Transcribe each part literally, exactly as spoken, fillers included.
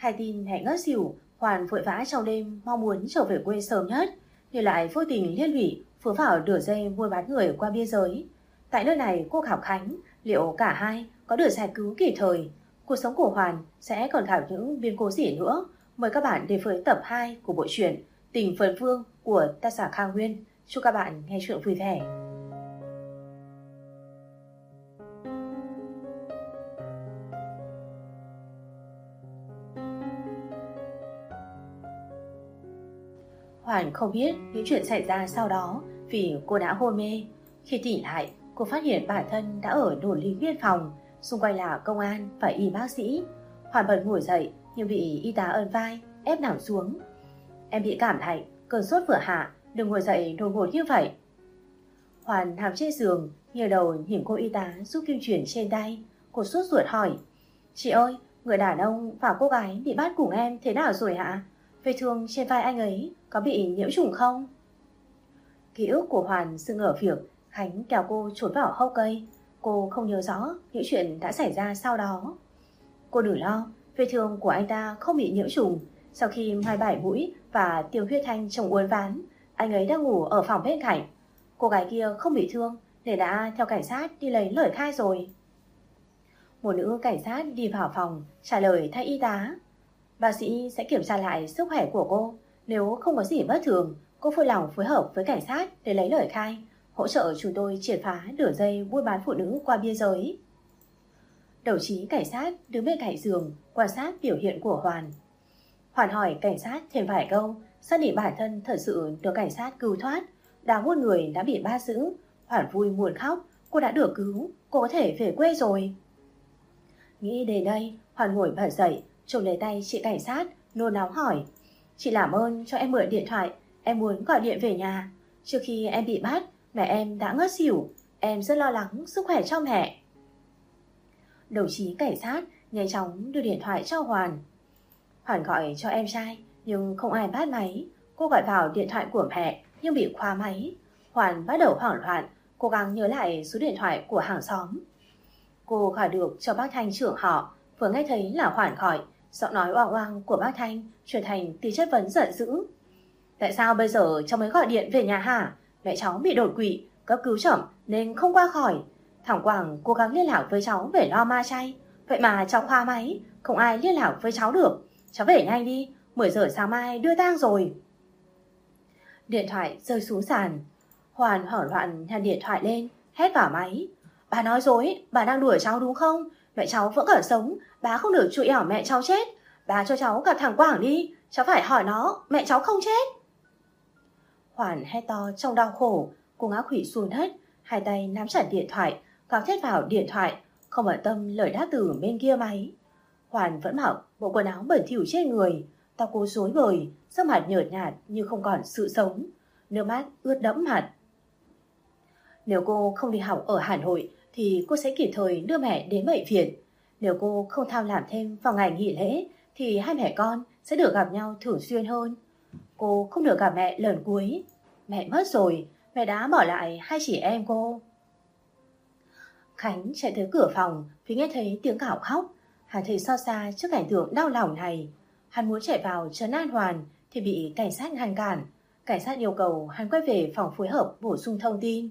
Hai tin mẹ ngất xỉu, Hoàn vội vã trong đêm mong muốn trở về quê sớm nhất, nhưng lại vô tình liên lụy vướng vào đường dây buôn bán người qua biên giới. Tại nơi này cô Khảo Khánh, liệu cả hai có được giải cứu kịp thời? Cuộc sống của Hoàn sẽ còn gặp những biến cố gì nữa? Mời các bạn đến với tập hai của bộ truyện Tình Phấn Vương của tác giả Khang Nguyên. Chúc các bạn nghe truyện vui vẻ. Hoàn không biết những chuyện xảy ra sau đó vì cô đã hôn mê. Khi tỉnh lại, cô phát hiện bản thân đã ở đồn lính biên phòng, xung quanh là công an và y bác sĩ. Hoàn bật ngồi dậy nhưng bị y tá ấn vai ép nằm xuống. Em bị cảm lạnh, cơn sốt vừa hạ, đừng ngồi dậy đột ngột như vậy. Hoàn nằm trên giường, nghiêng đầu nhìn cô y tá giúp kim truyền trên tay. Cô sốt ruột hỏi: Chị ơi, người đàn ông và cô gái bị bắt cùng em thế nào rồi hả? Vết thương trên vai anh ấy có bị nhiễm trùng không? Ký ức của Hoàn dừng ở việc Khánh kéo cô trốn vào hốc cây. Cô không nhớ rõ những chuyện đã xảy ra sau đó. Cô đừng lo, vết thương của anh ta không bị nhiễm trùng. Sau khi hai bải mũi và tiêu huyết thanh trông uốn ván, anh ấy đang ngủ ở phòng bên cạnh. Cô gái kia không bị thương nên đã theo cảnh sát đi lấy lời khai rồi. Một nữ cảnh sát đi vào phòng trả lời thay y tá: Bác sĩ sẽ kiểm tra lại sức khỏe của cô. Nếu không có gì bất thường, cô vui lòng phối hợp với cảnh sát để lấy lời khai, hỗ trợ chúng tôi triệt phá đường dây buôn bán phụ nữ qua biên giới. Đồng chí cảnh sát đứng bên cạnh giường quan sát biểu hiện của Hoàn. Hoàn hỏi cảnh sát thêm vài câu, xác định bản thân thật sự được cảnh sát cứu thoát. Đáng một người đã bị bắt giữ. Hoàn vui muốn khóc, cô đã được cứu, cô có thể về quê rồi. Nghĩ đến đây, Hoàn ngồi bật dậy, chụp lấy tay chị cảnh sát, nôn nóng hỏi: Chị làm ơn cho em mượn điện thoại, em muốn gọi điện về nhà. Trước khi em bị bắt, mẹ em đã ngất xỉu, em rất lo lắng sức khỏe cho mẹ. Đồng chí cảnh sát nhanh chóng đưa điện thoại cho Hoàn. Hoàn gọi cho em trai nhưng không ai bắt máy. Cô gọi vào điện thoại của mẹ nhưng bị khóa máy. Hoàn bắt đầu hoảng loạn, cố gắng nhớ lại số điện thoại của hàng xóm. Cô gọi được cho bác Thanh trưởng họ. Vừa nghe thấy là Hoàn gọi, giọng nói oang oang của bác Thanh chuyển thành tiếng chất vấn giận dữ: Tại sao bây giờ cháu mới gọi điện về nhà hả? Mẹ cháu bị đột quỵ, cấp cứu chậm nên không qua khỏi. Thằng Quảng cố gắng liên lạc với cháu về lo ma chay, vậy mà cháu khóa máy, không ai liên lạc với cháu được. Cháu về nhanh đi, mười giờ sáng mai đưa tang rồi. Điện thoại rơi xuống sàn. Hoàn hoảng loạn nhặt điện thoại lên, hét vào máy: Bà nói dối, bà đang đuổi cháu đúng không? Mẹ cháu vẫn còn sống, bà không được chửi ảo mẹ cháu chết. Bà cho cháu gặp thằng Quảng đi, cháu phải hỏi nó, mẹ cháu không chết. Hoàn hét to trong đau khổ, cô ngã khuỵu xuống đất, hai tay nắm chặt điện thoại, gào thét vào điện thoại, không bận tâm lời đáp từ bên kia máy. Hoàn vẫn mặc bộ quần áo bẩn thỉu trên người, tóc cô rối bời, sắc mặt nhợt nhạt như không còn sự sống, nước mắt ướt đẫm mặt. Nếu cô không đi học ở Hà Nội thì cô sẽ kịp thời đưa mẹ đến bệnh viện. Nếu cô không tham làm thêm vào ngày nghỉ lễ thì hai mẹ con sẽ được gặp nhau thường xuyên hơn. Cô không được gặp mẹ lần cuối. Mẹ mất rồi, mẹ đã bỏ lại hai chị em cô. Khánh chạy tới cửa phòng vì nghe thấy tiếng gào khóc. Hắn thấy xót xa trước cảnh tượng đau lòng này. Hắn muốn chạy vào trấn an Hoàn thì bị cảnh sát ngăn cản. Cảnh sát yêu cầu hắn quay về phòng phối hợp bổ sung thông tin.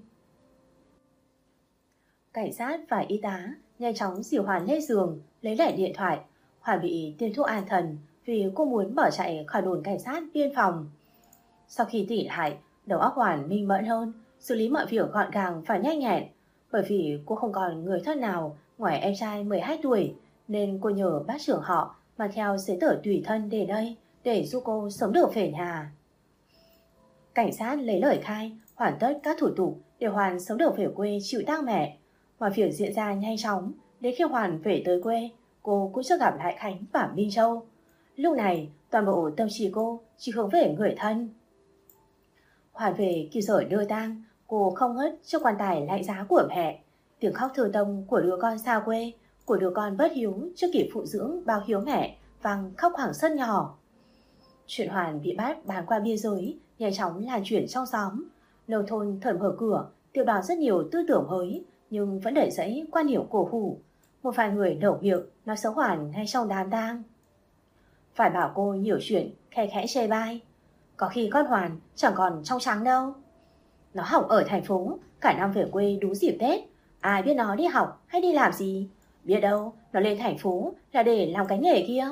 Cảnh sát và y tá nhanh chóng dìu Hoàn lên giường, lấy lại điện thoại. Hoàn bị tiêm thuốc an thần vì cô muốn bỏ chạy khỏi đồn cảnh sát biên phòng. Sau khi tỉnh lại, đầu óc Hoàn minh mẫn hơn, xử lý mọi việc gọn gàng và nhanh nhẹn. Bởi vì cô không còn người thân nào ngoài em trai mười hai tuổi, nên cô nhờ bác trưởng họ mang theo giấy tờ tùy thân đến đây để giúp cô sống được về nhà. Cảnh sát lấy lời khai, hoàn tất các thủ tục để Hoàn sống được về quê chịu tang mẹ. Mọi việc diễn ra nhanh chóng. Đến khi Hoàn về tới quê, cô cũng chưa gặp lại Khánh và Minh Châu. Lúc này, toàn bộ tâm trí cô chỉ hướng về người thân. Hoàn về kịp giờ đưa tang, cô không ngớt trước quan tài lạnh giá của mẹ. Tiếng khóc thương tâm của đứa con xa quê, của đứa con bất hiếu chưa kịp phụ dưỡng bao hiếu mẹ, vang khóc khoảng sân nhỏ. Chuyện Hoàn bị bắt bán qua biên giới nhanh chóng lan truyền trong xóm. Nông thôn thở mở cửa, tiêu đón rất nhiều tư tưởng mới, nhưng vẫn đẩy dẫy quan điểm cổ hủ. Một vài người nổ miệng nói xấu Hoàn ngay trong đám tang. phải bảo cô nhiều chuyện, khe khẽ chê bai. Có khi con Hoàn chẳng còn trong trắng đâu. Nó học ở thành phố, cả năm về quê đúng dịp Tết. Ai biết nó đi học hay đi làm gì? Biết đâu nó lên thành phố là để làm cái nghề kia.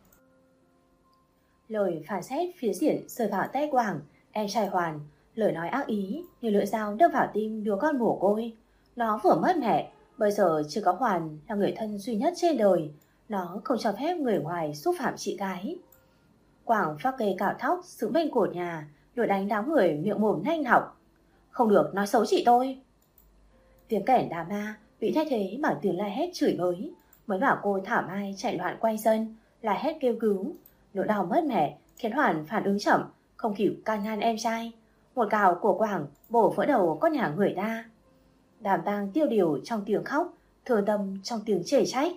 Lời phản xét phía diễn rơi vào tay Quảng, em trai Hoàn. Lời nói ác ý như lưỡi dao đâm vào tim đứa con mồ côi. Nó vừa mất mẹ, bây giờ chỉ có Hoàn là người thân duy nhất trên đời. Nó không cho phép người ngoài xúc phạm chị gái. Quảng phát cây cạo thóc xứng bên cột nhà, đuổi đánh đám người miệng mồm nanh học. Không được nói xấu chị tôi. Tiếng kẻn đà ma bị thay thế bằng tiếng la hét chửi bới. Mới bảo cô thảo mai chạy loạn quanh sân, la hét kêu cứu. Nỗi đau mất mẹ khiến Hoàn phản ứng chậm, không kịp can ngăn em trai. Một cào của Quảng bổ vỡ đầu con nhà người ta. Đàm tang tiêu điều trong tiếng khóc, thương tâm trong tiếng chê trách.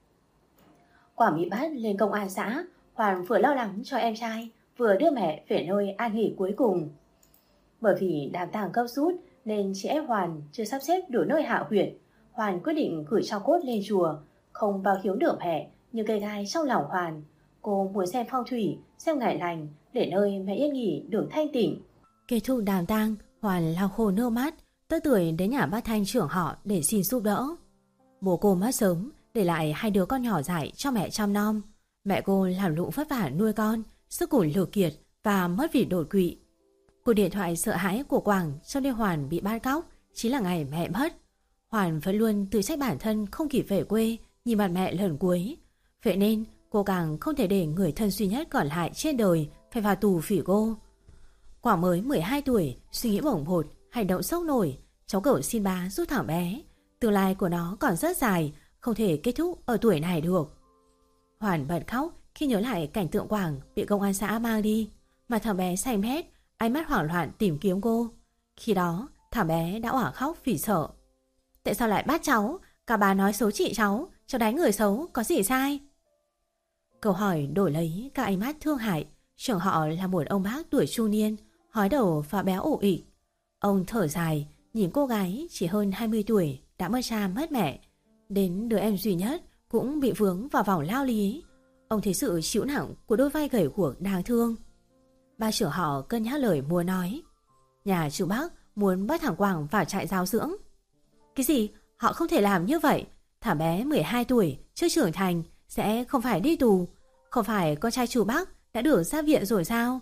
Quảng bị bắt lên công an xã. Hoàn vừa lo lắng cho em trai, vừa đưa mẹ về nơi an nghỉ cuối cùng. Bởi vì đám tang gấp rút nên chị em Hoàn chưa sắp xếp đủ nơi hạ huyệt. Hoàn quyết định gửi tro cốt lên chùa, không bao hiếu được mẹ như cây gai trong lòng Hoàn. Cô muốn xem phong thủy, xem ngày lành để nơi mẹ yên nghỉ được thanh tịnh. Kết thúc đám tang, Hoàn lau khô nước mắt, tới tuổi đến nhà bác Thanh trưởng họ để xin giúp đỡ. Bố cô mất sớm, để lại hai đứa con nhỏ dại cho mẹ chăm nom. Mẹ cô làm lụng vất vả nuôi con, sức cùn lực kiệt và mất vì đột quỵ. Cuộc điện thoại sợ hãi của Quảng trong đêm Hoàn bị bắt cóc chính là ngày mẹ mất. Hoàn vẫn luôn tự trách bản thân không kịp về quê nhìn mặt mẹ lần cuối. Vậy nên cô càng không thể để người thân duy nhất còn lại trên đời phải vào tù vì cô. Quảng mới mười hai tuổi, suy nghĩ bổng bột, hành động sốc nổi. Cháu cậu xin bá giúp thằng bé. Tương lai của nó còn rất dài, không thể kết thúc ở tuổi này được. Hoàn bật khóc khi nhớ lại cảnh tượng Quảng bị công an xã mang đi. Mà thằng bé xanh mét, ánh mắt hoảng loạn tìm kiếm cô. Khi đó thằng bé đã òa khóc vì sợ. Tại sao lại bắt cháu? Cả bà nói xấu chị cháu, cháu đánh người xấu có gì sai? Câu hỏi đổi lấy các ánh mắt thương hại. Trưởng họ là một ông bác tuổi trung niên, hói đầu và béo ổ ịch. Ông thở dài nhìn cô gái chỉ hơn hai mươi tuổi đã mất cha mất mẹ, đến đứa em duy nhất cũng bị vướng vào vòng lao lý. Ông thấy sự chịu nặng của đôi vai gầy guộc đáng thương. Ba trưởng họ cân nhắc lời muốn nói. Nhà chú bác muốn bắt thằng Quảng vào trại giáo dưỡng. Cái gì? Họ không thể làm như vậy. Thằng bé mười hai tuổi chưa trưởng thành sẽ không phải đi tù. Không phải con trai chú bác đã được ra viện rồi sao?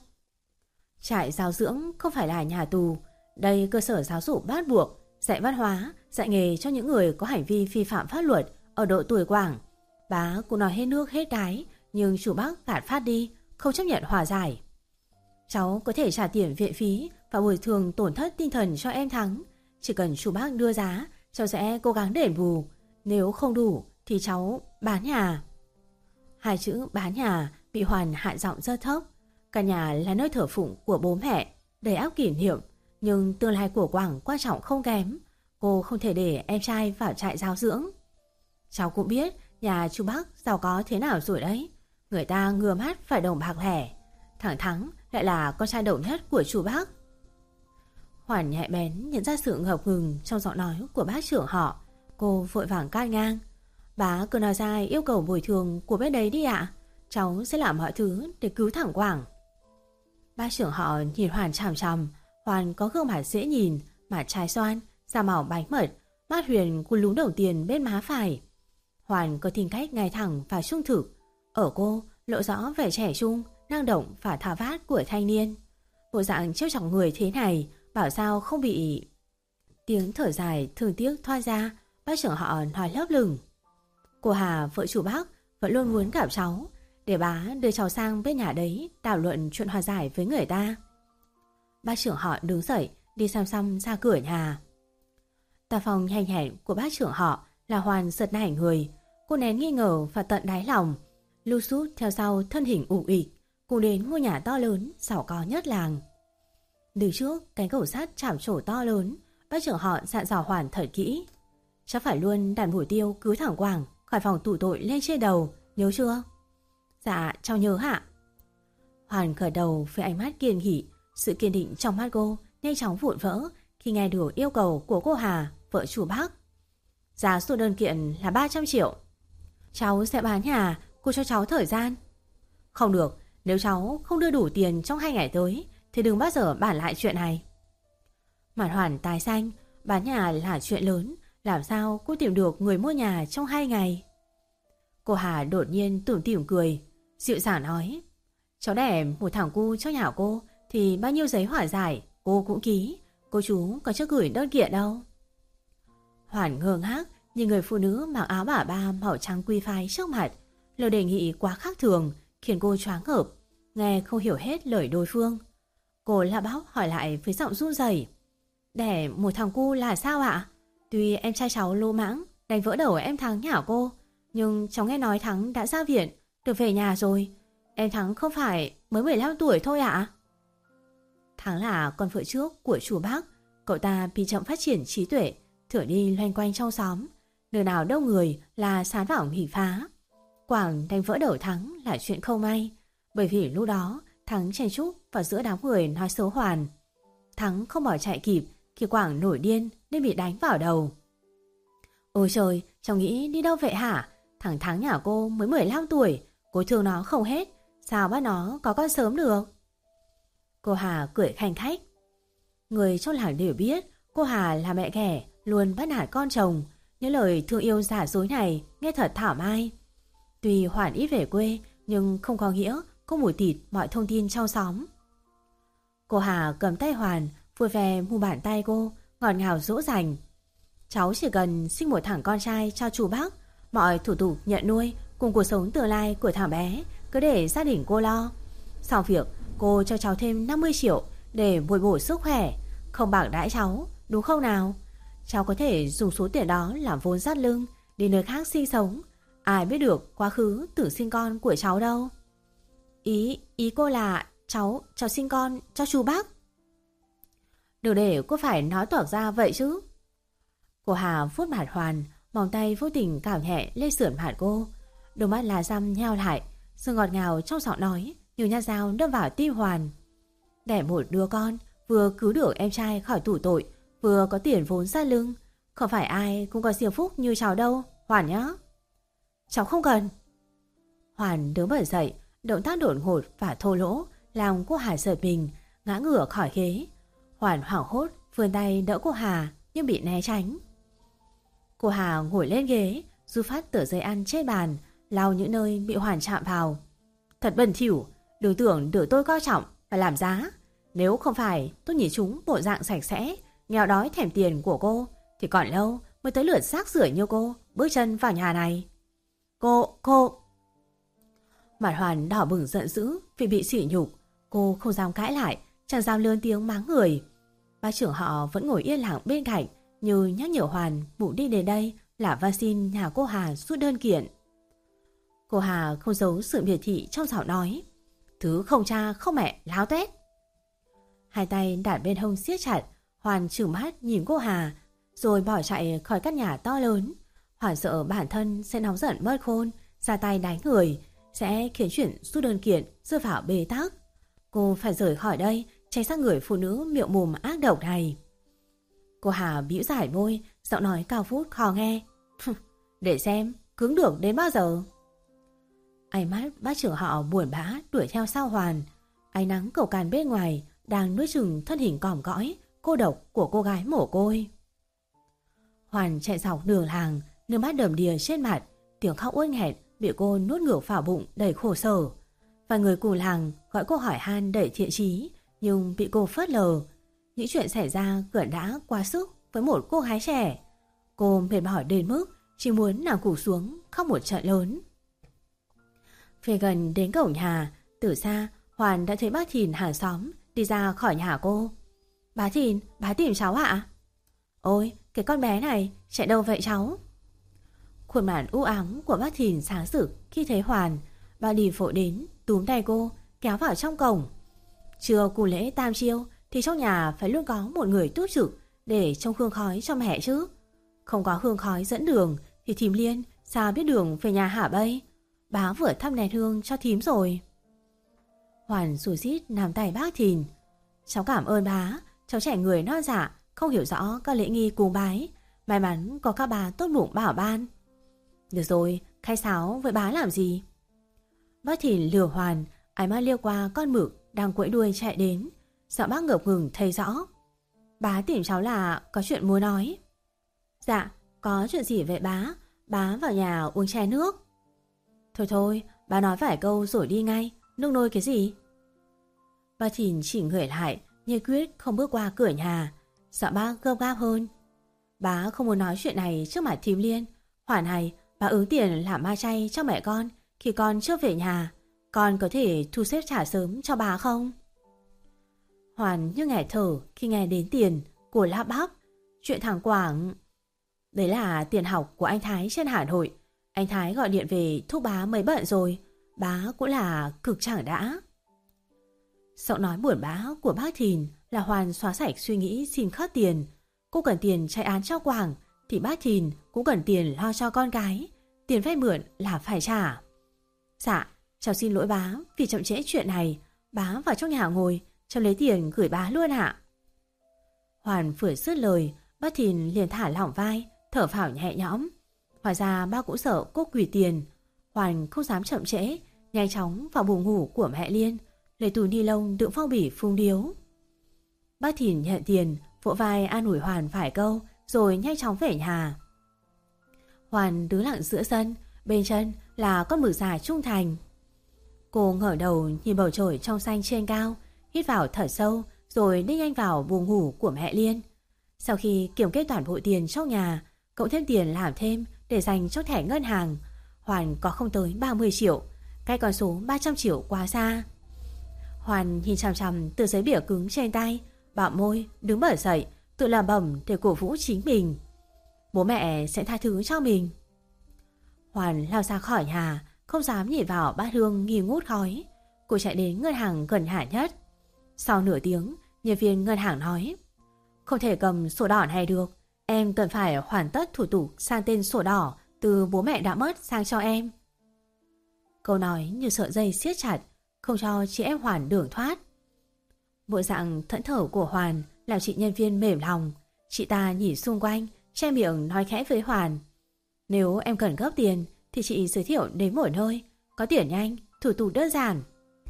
Trại giáo dưỡng không phải là nhà tù. Đây cơ sở giáo dục bắt buộc, dạy văn hóa, dạy nghề cho những người có hành vi vi phạm pháp luật ở độ tuổi Quảng. Bá cũng nói hết nước hết cái, nhưng chú bác gạt phát đi, không chấp nhận hòa giải. Cháu có thể trả tiền viện phí và bồi thường tổn thất tinh thần cho em Thắng. Chỉ cần chú bác đưa giá, cháu sẽ cố gắng đền bù. Nếu không đủ thì cháu bán nhà. Hai chữ bán nhà bị Hoàn hạ giọng rất thấp. Căn nhà là nơi thờ phụng của bố mẹ, đầy áp kỷ niệm. Nhưng tương lai của Quảng quan trọng không kém. Cô không thể để em trai vào trại giáo dưỡng. Cháu cũng biết nhà chú bác giàu có thế nào rồi đấy. Người ta ngừa mắt phải đồng bạc lẻ. Thằng Thắng lại là con trai đầu nhất của chú bác. Hoàn nhạy bén nhận ra sự ngập ngừng trong giọng nói của bác trưởng họ. Cô vội vàng can ngang. Bá cứ nói ra yêu cầu bồi thường của bên đấy đi ạ. Cháu sẽ làm mọi thứ để cứu thằng Quảng. Bác trưởng họ nhìn Hoàn chằm chằm. Hoàn có gương mặt dễ nhìn, mặt trái xoan, da màu bánh mật, mắt huyền cú lún đầu tiền bên má phải. Hoàn có tính cách ngay thẳng và trung thực. Ở cô lộ rõ vẻ trẻ trung, năng động và tháo vát của thanh niên. Bộ dạng trêu chọc người thế này bảo sao không bị... Tiếng thở dài thương tiếc thoa ra. Bác trưởng họ nói lấp lửng. Cô Hà, vợ chủ bác, vẫn luôn muốn gặp cháu, để bá đưa cháu sang bên nhà đấy thảo luận chuyện hòa giải với người ta. Bác trưởng họ đứng dậy đi xăm xăm ra cửa nhà. Tà phòng nhanh nhẹn của bác trưởng họ là Hoàn giật nảy người. Cô nén nghi ngờ và tận đáy lòng, lưu sút theo sau thân hình ủ ịch cùng đến ngôi nhà to lớn giàu có nhất làng. Đứng trước cánh cổng sắt chạm trổ to lớn, bác trưởng họ dặn dò Hoàn thật kỹ. Cháu phải luôn đặt mục tiêu cứu thằng Quảng khỏi phòng tù tội lên trên đầu, nhớ chưa? Dạ cháu nhớ hạ. Hoàn gật đầu với ánh mắt kiên nghị. Sự kiên định trong mắt cô nhanh chóng vụn vỡ khi nghe được yêu cầu của cô Hà, vợ chủ bác. Giá số đơn kiện là ba trăm triệu. Cháu sẽ bán nhà, cô cho cháu thời gian. Không được, nếu cháu không đưa đủ tiền trong hai ngày tới thì đừng bao giờ bàn lại chuyện này. Mặt Hoàn tái xanh, bán nhà là chuyện lớn, làm sao cô tìm được người mua nhà trong hai ngày? Cô Hà đột nhiên tủm tỉm cười, dịu dàng nói: cháu đẻ một thằng cu cho nhà cô thì bao nhiêu giấy hỏa giải cô cũng ký, cô chú có chưa gửi đơn kiện đâu. Hoàn ngơ ngác nhìn người phụ nữ mặc áo bà ba màu trắng quy phái trước mặt, lời đề nghị quá khác thường khiến cô choáng ngợp, nghe không hiểu hết lời đối phương. Cô lạ bóc hỏi lại với giọng run rẩy: đẻ một thằng cu là sao ạ? Tuy em trai cháu lô mãng đánh vỡ đầu em Thắng nhà cô, nhưng cháu nghe nói Thắng đã ra viện, được về nhà rồi. Em Thắng không phải mới mười lăm tuổi thôi ạ? Thắng là con vợ trước của chú bác. Cậu ta bị chậm phát triển trí tuệ, thở đi loanh quanh trong xóm, nơi nào đông người là sán vào hủy phá. Quảng đánh vỡ đầu Thắng là chuyện không may, bởi vì lúc đó Thắng chen chúc vào giữa đám người nói xấu Hoàn. Thắng không bỏ chạy kịp khi Quảng nổi điên nên bị đánh vào đầu. Ôi trời, cháu nghĩ đi đâu vậy hả? Thằng Thắng nhà cô mới mười lăm tuổi, cô thương nó không hết, sao bắt nó có con sớm được? Cô Hà cười khanh khách. Người trong làng đều biết cô Hà là mẹ ghẻ, luôn bắt nạt con chồng. Những lời thương yêu giả dối này nghe thật thảo mai. Tuy Hoàn ít về quê, nhưng không có nghĩa cô mùi tịt mọi thông tin trong xóm. Cô Hà cầm tay Hoàn, vui vẻ mu bàn tay cô, ngọt ngào dỗ dành. Cháu chỉ cần sinh một thằng con trai cho chú bác, mọi thủ tục nhận nuôi cùng cuộc sống tương lai của thằng bé cứ để gia đình cô lo. Sau việc cô cho cháu thêm năm mươi triệu để bồi bổ sức khỏe, không bạc đãi cháu, đúng không nào? Cháu có thể dùng số tiền đó làm vốn dắt lưng đi nơi khác sinh sống. Ai biết được quá khứ tử sinh con của cháu đâu. Ý, ý cô là cháu, cháu sinh con cho chú bác. Đừng để cô phải nói toạc ra vậy chứ. Cô Hà vuốt mặt Hoàn, vòng tay vô tình cào nhẹ lên sườn mặt cô. Đôi mắt là răm nheo lại, sự ngọt ngào trong giọng nói như nhát dao đâm vào tim Hoàn. Đẻ một đứa con, vừa cứu được em trai khỏi tù tội, vừa có tiền vốn ra lưng, không phải ai cũng có siêu phúc như cháu đâu, Hoàn nhá. Cháu không cần. Hoàn đứng bật dậy, động tác đột ngột và thô lỗ làm cô Hà giật mình, ngã ngửa khỏi ghế. Hoàn hoảng hốt vươn tay đỡ cô Hà nhưng bị né tránh. Cô Hà ngồi lên ghế, du phát tờ giấy ăn trên bàn, lau những nơi bị Hoàn chạm vào. Thật bẩn thỉu, đừng tưởng được tôi coi trọng và làm giá. Nếu không phải tôi nhìn chúng bộ dạng sạch sẽ, nghèo đói thèm tiền của cô, thì còn lâu mới tới lượt rác rưởi như cô bước chân vào nhà này. Cô, cô... Mặt Hoàn đỏ bừng giận dữ vì bị sỉ nhục. Cô không dám cãi lại, chẳng dám lớn tiếng mắng người. Bác trưởng họ vẫn ngồi yên lặng bên cạnh, như nhắc nhở Hoàn mục đích đến đây là van xin nhà cô Hà rút đơn kiện. Cô Hà không giấu sự miệt thị trong giọng nói. Thứ không cha không mẹ láo tét. Hai tay đặt bên hông siết chặt, Hoàn trừng mắt nhìn cô Hà, rồi bỏ chạy khỏi căn nhà to lớn. Hoàn sợ bản thân sẽ nóng giận mất khôn, ra tay đánh người, sẽ khiến chuyện rút đơn kiện rơi vào bế tắc. Cô phải rời khỏi đây, tránh xa người phụ nữ miệng mồm ác độc này. Cô Hà bĩu giải môi, giọng nói cao vút khó nghe. Để xem, cứng được đến bao giờ? Ánh mắt bác trưởng họ buồn bã đuổi theo sau Hoàn. Ánh nắng cầu càn bên ngoài đang nuốt chừng thân hình còm cõi, cô độc của cô gái mồ côi. Hoàn chạy dọc đường làng, nước mắt đầm đìa trên mặt, tiếng khóc uất nghẹn bị cô nuốt ngược vào bụng đầy khổ sở. Vài người cùng làng gọi cô hỏi han đầy thiện chí, nhưng bị cô phớt lờ. Những chuyện xảy ra gần đã quá sức với một cô gái trẻ. Cô mệt mỏi đến mức chỉ muốn nằm cụp xuống khóc một trận lớn. Về gần đến cổng nhà, từ xa Hoàn đã thấy bác Thìn hàng xóm đi ra khỏi nhà cô. Bá Thìn, bá tìm cháu ạ? Ôi, cái con bé này chạy đâu vậy cháu? Khuôn mặt u ám của bác Thìn sáng rực khi thấy Hoàn. Bà đi vội đến túm tay cô kéo vào trong cổng. Chưa cù lễ tam chiêu thì trong nhà phải luôn có một người túc trực để trông hương khói cho mẹ chứ. Không có hương khói dẫn đường thì thím Liên sao biết đường về nhà hả bây? Bá vừa thắp nén hương cho thím rồi. Hoàn rủi rít nắm tay bác Thìn. Cháu cảm ơn bá, cháu trẻ người non dạ, không hiểu rõ các lễ nghi cúng bái. May mắn có các bà tốt bụng bảo ban. Được rồi, khai sáo với bá làm gì? Bác Thìn lừa Hoàn, ánh mắt liếc qua con mực đang quẫy đuôi chạy đến. Sợ bác ngập ngừng thấy rõ. Bá tìm cháu là có chuyện muốn nói. Dạ, có chuyện gì vậy bá? Bá vào nhà uống chai nước. Thôi thôi, bá nói vài câu rồi đi ngay. Nước nôi cái gì? Bác Thìn chỉ người lại, như quyết không bước qua cửa nhà. Sợ bác gấp gáp hơn. Bá không muốn nói chuyện này trước mặt thím Liên. Hoàn này, bá ứng tiền làm ma chay cho mẹ con khi con chưa về nhà. Con có thể thu xếp trả sớm cho bá không? Hoàn như nghẹt thở khi nghe đến tiền. Cô lắp bắp. Chuyện thằng Quảng... Đấy là tiền học của anh Thái trên Hà Nội. Anh Thái gọi điện về thúc bá mấy bận rồi. Bá cũng là cực chẳng đã. Giọng nói buồn bã của bác Thìn là Hoàn xóa sạch suy nghĩ xin khất tiền. Cô cần tiền chạy án cho Quảng thì bác Thìn cũng cần tiền lo cho con gái. Tiền vay mượn là phải trả. Dạ, cháu xin lỗi bá vì chậm trễ chuyện này. Bá vào trong nhà ngồi, cháu lấy tiền gửi bá luôn ạ. Hoàn vừa dứt lời, bác Thìn liền thả lỏng vai, thở phào nhẹ nhõm. Hóa ra bác cũng sợ cô quỳ tiền. Hoàn không dám chậm trễ, nhanh chóng vào buồng ngủ của mẹ Liên, lấy túi ni lông đựng phong bì phung điếu. Bác Thìn nhận tiền, vỗ vai an ủi Hoàn vài câu, rồi nhanh chóng về nhà. Hoàn đứng lặng giữa sân, bên chân là con mực già trung thành. Cô ngẩng đầu nhìn bầu trời trong xanh trên cao, hít vào thở sâu, rồi đi nhanh vào buồng ngủ của mẹ Liên. Sau khi kiểm kê toàn bộ tiền trong nhà, cộng thêm tiền làm thêm để dành cho thẻ ngân hàng, Hoàn có không tới ba mươi triệu, cách con số ba trăm triệu quá xa. Hoàn nhìn chằm chằm tờ giấy bìa cứng trên tay, bạo môi, đứng bật dậy, tự làm bẩm để cổ vũ chính mình. Bố mẹ sẽ tha thứ cho mình. Hoàn lao ra khỏi nhà, không dám nhìn vào bát hương nghi ngút khói. Cô chạy đến ngân hàng gần nhà nhất. Sau nửa tiếng, nhân viên ngân hàng nói: Không thể cầm sổ đỏ này được. Em cần phải hoàn tất thủ tục sang tên sổ đỏ từ bố mẹ đã mất sang cho em. Câu nói như sợi dây siết chặt, không cho chị em Hoàn đường thoát. Bộ dạng thẫn thờ của Hoàn làm chị nhân viên mềm lòng. Chị ta nhìn xung quanh, che miệng nói khẽ với Hoàn: Nếu em cần gấp tiền thì chị giới thiệu đến một nơi, có tiền nhanh, thủ tục đơn giản.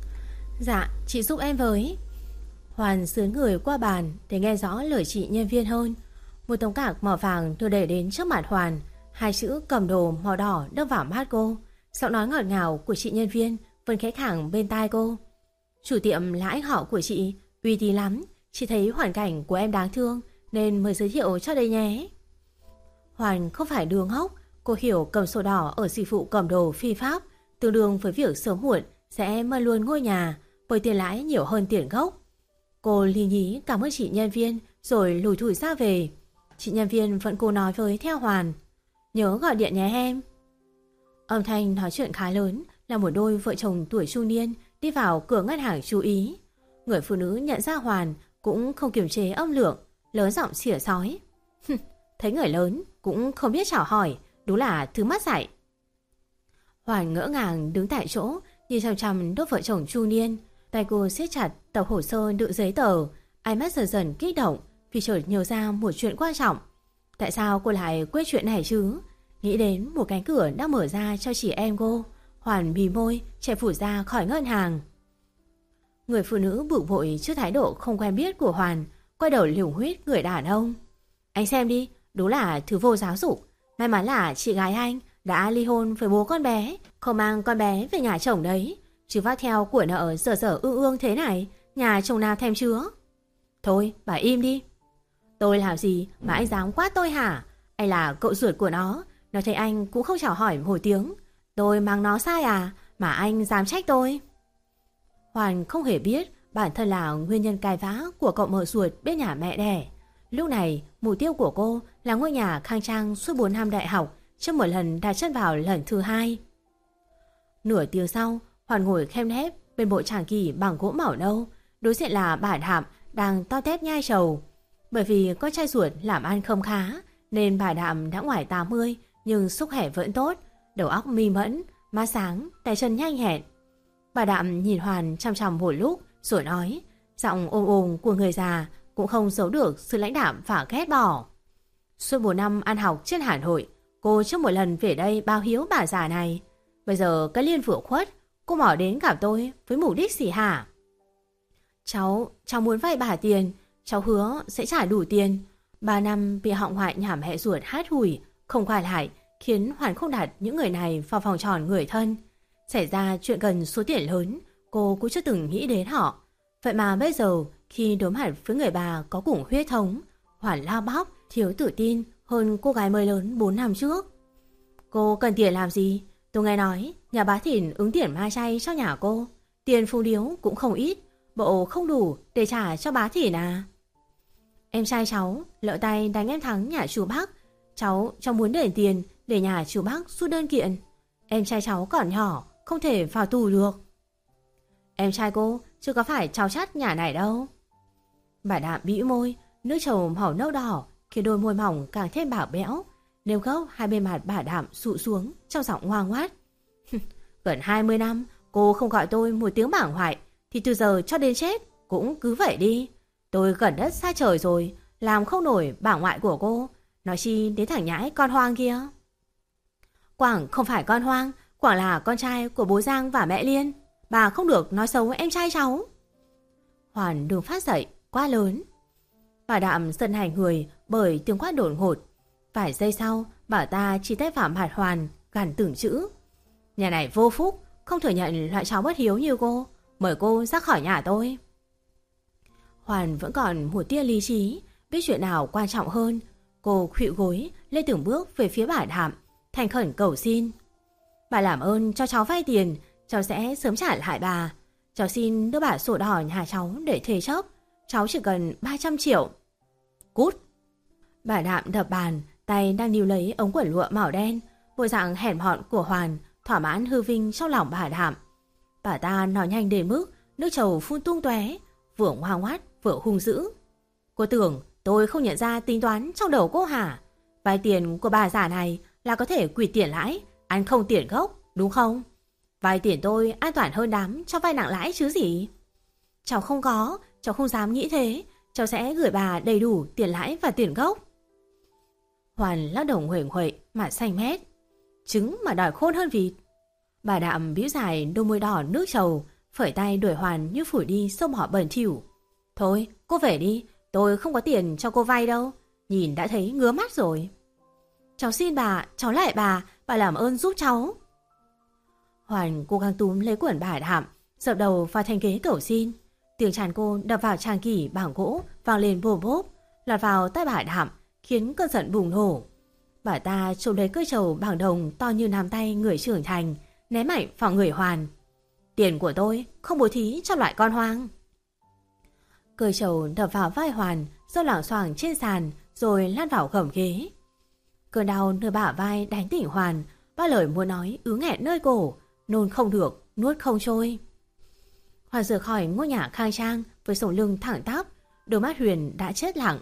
Dạ, chị giúp em với. Hoàn sướn người qua bàn để nghe rõ lời chị nhân viên hơn. Một tấm cạc màu vàng được để đến trước mặt Hoàn, hai chữ cầm đồ màu đỏ đâm vào mắt cô. Giọng nói ngọt ngào của chị nhân viên vẫn khẽ khàng bên tai cô: Chủ tiệm là anh họ của chị, uy tín lắm. Chị thấy hoàn cảnh của em đáng thương nên mới giới thiệu cho đây nhé. Hoàn không phải đứa ngốc. Cô hiểu cầm sổ đỏ ở dịch vụ cầm đồ phi pháp tương đương với việc sớm muộn sẽ mất luôn ngôi nhà, bởi tiền lãi nhiều hơn tiền gốc. Cô lý nhí cảm ơn chị nhân viên rồi lùi thủi ra về. Chị nhân viên vẫn cố nói với theo Hoàn: Nhớ gọi điện nhé em. Âm thanh nói chuyện khá lớn, là một đôi vợ chồng tuổi trung niên đi vào cửa ngân hàng chú ý. Người phụ nữ nhận ra Hoàn cũng không kiềm chế âm lượng, lớn giọng xỉa xói: Thấy người lớn cũng không biết chào hỏi, đúng là thứ mất dạy. Hoàn ngỡ ngàng đứng tại chỗ, nhìn chằm chằm đôi vợ chồng trung niên. Tay cô siết chặt tập hồ sơ đựng giấy tờ, ánh mắt dần dần kích động vì chợt nhớ ra một chuyện quan trọng. Tại sao cô lại quên chuyện này chứ? Nghĩ đến một cánh cửa đã mở ra cho chị em cô, Hoàn bì môi chạy phủi ra khỏi ngân hàng. Người phụ nữ bực bội trước thái độ không quen biết của Hoàn, quay đầu liều huyết người đàn ông: Anh xem đi, đúng là thứ vô giáo dục. May mắn là chị gái anh đã ly hôn với bố con bé, không mang con bé về nhà chồng đấy, chứ vác theo của nợ dở dở ương ương thế này, nhà chồng nào thèm chứa. Thôi bà im đi. Tôi làm gì mà anh dám quát tôi hả? Anh là cậu ruột của nó, nó thấy anh cũng không chào hỏi một tiếng. Tôi mang nó sai à mà anh dám trách tôi? Hoàn không hề biết bản thân là nguyên nhân cãi vã của cậu mợ ruột bên nhà mẹ đẻ. Lúc này mục tiêu của cô là ngôi nhà khang trang suốt bốn năm đại học, trước một lần đặt chân vào lần thứ hai. Nửa tiếng sau, Hoàn ngồi khép nép bên bộ tràng kỳ bằng gỗ màu nâu, đối diện là bà Đạm đang to tép nhai trầu. Bởi vì con trai ruột làm ăn không khá nên bà Đạm đã ngoài tám mươi nhưng sức khỏe vẫn tốt, đầu óc mi mẫn, má sáng, tay chân nhanh nhẹn. Bà Đạm nhìn Hoàn chằm chằm một lúc rồi nói, giọng ồm ồm của người già cũng không giấu được sự lãnh đạm và ghét bỏ: Suốt bốn năm ăn học trên Hà Nội, cô chưa một lần về đây báo hiếu bà già này. Bây giờ cái Liên vừa khuất, cô mỏ đến gặp tôi với mục đích gì hả? Cháu, cháu muốn vay bà tiền, cháu hứa sẽ trả đủ tiền. Ba năm bị họ ngoại nhà mẹ ruột hát hủi, không quay lại, khiến Hoàn không đặt những người này vào vòng tròn người thân. Xảy ra chuyện gần số tiền lớn, cô cũng chưa từng nghĩ đến họ. Vậy mà bây giờ, khi đối mặt với người bà có cùng huyết thống, Hoàn lao bóc, thiếu tự tin hơn cô gái mới lớn bốn năm trước. Cô cần tiền làm gì? Tôi nghe nói nhà bá Thìn ứng tiền ma chay cho nhà cô. Tiền phù điếu cũng không ít, bộ không đủ để trả cho bá Thìn à? Em trai cháu lỡ tay đánh em thắng nhà chú Bắc. Cháu, cháu muốn đền tiền để nhà chú Bắc rút đơn kiện. Em trai cháu còn nhỏ, không thể vào tù được. Em trai cô chứ có phải cháu chắt nhà này đâu. Bà Đạm bĩu môi, nước trầu màu nâu đỏ khiến đôi môi mỏng càng thêm bảo béo. Nêu gốc hai bên mặt bà Đạm sụ xuống trong giọng ngoan ngoát. Gần hai mươi năm cô không gọi tôi một tiếng bảng hoại, thì từ giờ cho đến chết cũng cứ vậy đi. Tôi gần đất xa trời rồi, làm không nổi bảng ngoại của cô, nói chi đến thằng nhãi con hoang kia. Quảng không phải con hoang, Quảng là con trai của bố Giang và mẹ Liên. Bà không được nói xấu em trai cháu. Hoàn đường phát dậy quá lớn. Bà Đạm giận hành người bởi tiếng quát đột ngột. Vài giây sau, bà ta chỉ tay vào mặt Hoàn, gằn từng chữ. Nhà này vô phúc, không thừa nhận loại cháu bất hiếu như cô. Mời cô ra khỏi nhà tôi. Hoàn vẫn còn một tia lý trí, biết chuyện nào quan trọng hơn. Cô khuỵu gối lên từng bước về phía bà Đạm, thành khẩn cầu xin. Bà làm ơn cho cháu vay tiền, cháu sẽ sớm trả lại bà. Cháu xin đưa bà sổ đỏ nhà cháu để thế chấp. Cháu chỉ cần ba trăm triệu. Cút! Bà Đạm đập bàn, tay đang níu lấy ống quần lụa màu đen. Bộ dạng hèn mọn của Hoàn thỏa mãn hư vinh trong lòng bà Đạm. Bà ta nói nhanh đến mức nước trầu phun tung tóe, vừa ngoan ngoát vừa hung dữ. Cô tưởng tôi không nhận ra tính toán trong đầu cô hả? Vay tiền của bà già này là có thể quỵt tiền lãi, ăn không tiền gốc, đúng không? Vay tiền tôi an toàn hơn đám cho vay nặng lãi chứ gì. Cháu không có, cháu không dám nghĩ thế. Cháu sẽ gửi bà đầy đủ tiền lãi và tiền gốc. Hoàn lắc đầu nguệch nguậy, mặt xanh mét. Trứng mà đòi khôn hơn vịt. Bà Đạm bĩu dài đôi môi đỏ nước trầu, phẩy tay đuổi Hoàn như phủi đi sông họ bẩn thỉu. Thôi, cô về đi, tôi không có tiền cho cô vay đâu. Nhìn đã thấy ngứa mắt rồi. Cháu xin bà, cháu lại bà, bà làm ơn giúp cháu. Hoàn cố gắng túm lấy quần bà Đạm, dập đầu vào thành ghế cầu xin. Tiếng tràn cô đập vào trang kỷ bảng gỗ vang lên bồm bốp, lọt vào tai bà Đạm, khiến cơn giận bùng nổ. Bà ta trộm lấy cây trầu bảng đồng to như nắm tay người trưởng thành, ném mạnh vào người Hoàn. Tiền của tôi không bố thí cho loại con hoang. Cây trầu đập vào vai Hoàn, rơi loảng xoảng trên sàn, rồi lăn vào gầm ghế. Cơn đau nơi bả vai đánh tỉnh Hoàn, ba lời muốn nói ứ nghẹn nơi cổ, nôn không được, nuốt không trôi. Hoàn rời khỏi ngôi nhà khang trang với sống lưng thẳng tắp, đôi mắt Huyền đã chết lặng.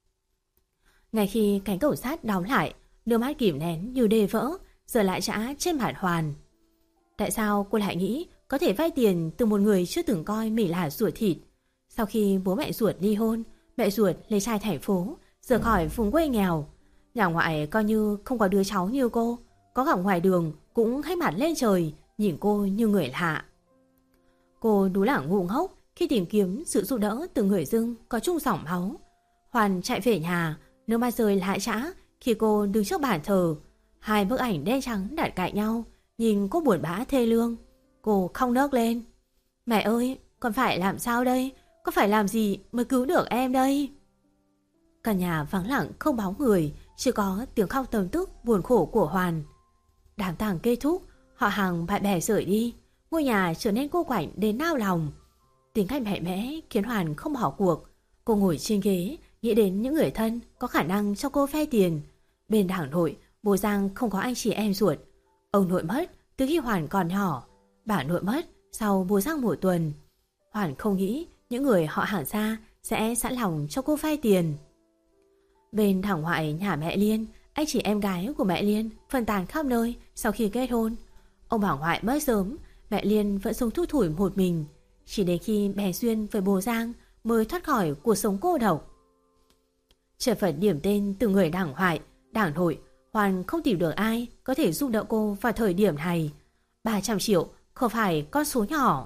Ngay khi cánh cổng sắt đóng lại, đôi mắt kìm nén như đê vỡ, giờ lại trả trên mặt Hoàn. Tại sao cô lại nghĩ có thể vay tiền từ một người chưa từng coi mình là ruột thịt? Sau khi bố mẹ ruột ly hôn, mẹ ruột lấy trai thành phố, rời khỏi vùng quê nghèo. Nhà ngoại coi như không có đứa cháu như cô, có gặp ngoài đường cũng hét mặt lên trời, nhìn cô như người lạ. Cô đúng là ngu ngốc khi tìm kiếm sự giúp đỡ từ người dưng có chung dòng máu. Hoàn chạy về nhà, nước mắt rơi lại trã khi cô đứng trước bàn thờ. Hai bức ảnh đen trắng đặt cạnh nhau, nhìn cô buồn bã thê lương. Cô khóc nấc lên. Mẹ ơi, con phải làm sao đây? Con phải làm gì mới cứu được em đây? Cả nhà vắng lặng không bóng người, chỉ có tiếng khóc tầm tức buồn khổ của Hoàn. Đám tang kết thúc, họ hàng bạn bè rời đi, ngôi nhà trở nên cô quạnh đến nao lòng. Tính cách mẹ mẽ khiến Hoàn không bỏ cuộc. Cô ngồi trên ghế, nghĩ đến những người thân có khả năng cho cô vay tiền. Bên đảng nội, bố Giang không có anh chị em ruột. Ông nội mất từ khi Hoàn còn nhỏ, bà nội mất sau bố Giang một tuần. Hoàn không nghĩ những người họ hàng xa sẽ sẵn lòng cho cô vay tiền. Bên đảng ngoại nhà mẹ Liên, anh chị em gái của mẹ Liên phân tán khắp nơi sau khi kết hôn. Ông bà ngoại mất sớm, mẹ Liên vẫn sống thút thủi một mình. Chỉ đến khi bè duyên với bố Giang mới thoát khỏi cuộc sống cô độc. Trở phần điểm tên từ người đảng ngoại, đảng nội, Hoàn không tìm được ai có thể giúp đỡ cô vào thời điểm này. ba trăm triệu không phải con số nhỏ.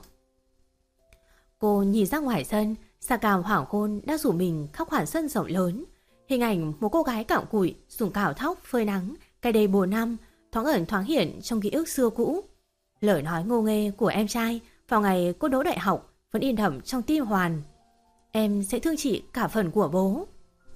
Cô nhìn ra ngoài sân, Sa Cào hoảng hôn đang rủ mình khóc hoàn sân rộng lớn. Hình ảnh một cô gái cạo cụi dùng cào thóc phơi nắng cách đây bốn năm thoáng ẩn thoáng hiện trong ký ức xưa cũ. Lời nói ngô nghê của em trai vào ngày cô đỗ đại học vẫn in đậm trong tim Hoàn. Em sẽ thương chị cả phần của bố.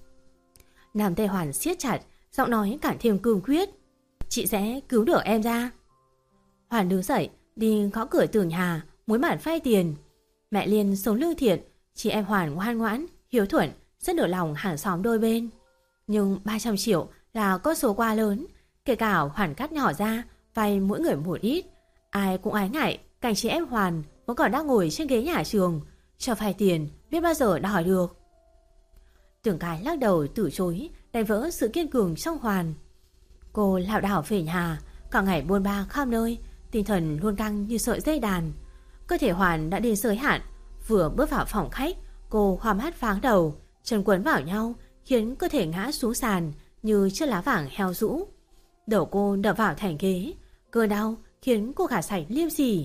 Nam tay Hoàn siết chặt, giọng nói càng thêm cương quyết. Chị sẽ cứu được em ra. Hoàn đứng dậy đi gõ cửa tường nhà, muốn bản vay tiền. Mẹ Liên sống lương thiện, chị em Hoàn ngoan ngoãn, hiếu thuận, rất nửa lòng hàng xóm đôi bên. Nhưng ba trăm triệu là con số quá lớn, kể cả Hoàn cắt nhỏ ra, vay mỗi người một ít. Ai cũng ái ngại cảnh chị em Hoàn vẫn còn đang ngồi trên ghế nhà trường, cho vay tiền biết bao giờ đòi được. Tưởng cái lắc đầu từ chối, đánh vỡ sự kiên cường trong Hoàn. Cô lảo đảo về nhà, cả ngày buôn ba khắp nơi, tinh thần luôn căng như sợi dây đàn. Cơ thể Hoàn đã đến giới hạn, vừa bước vào phòng khách, cô hoa mắt váng đầu, chân quấn vào nhau khiến cơ thể ngã xuống sàn như chiếc lá vàng heo rũ. Đầu cô đập vào thành ghế, cơn đau khiến cô gạt sạch liêm sỉ.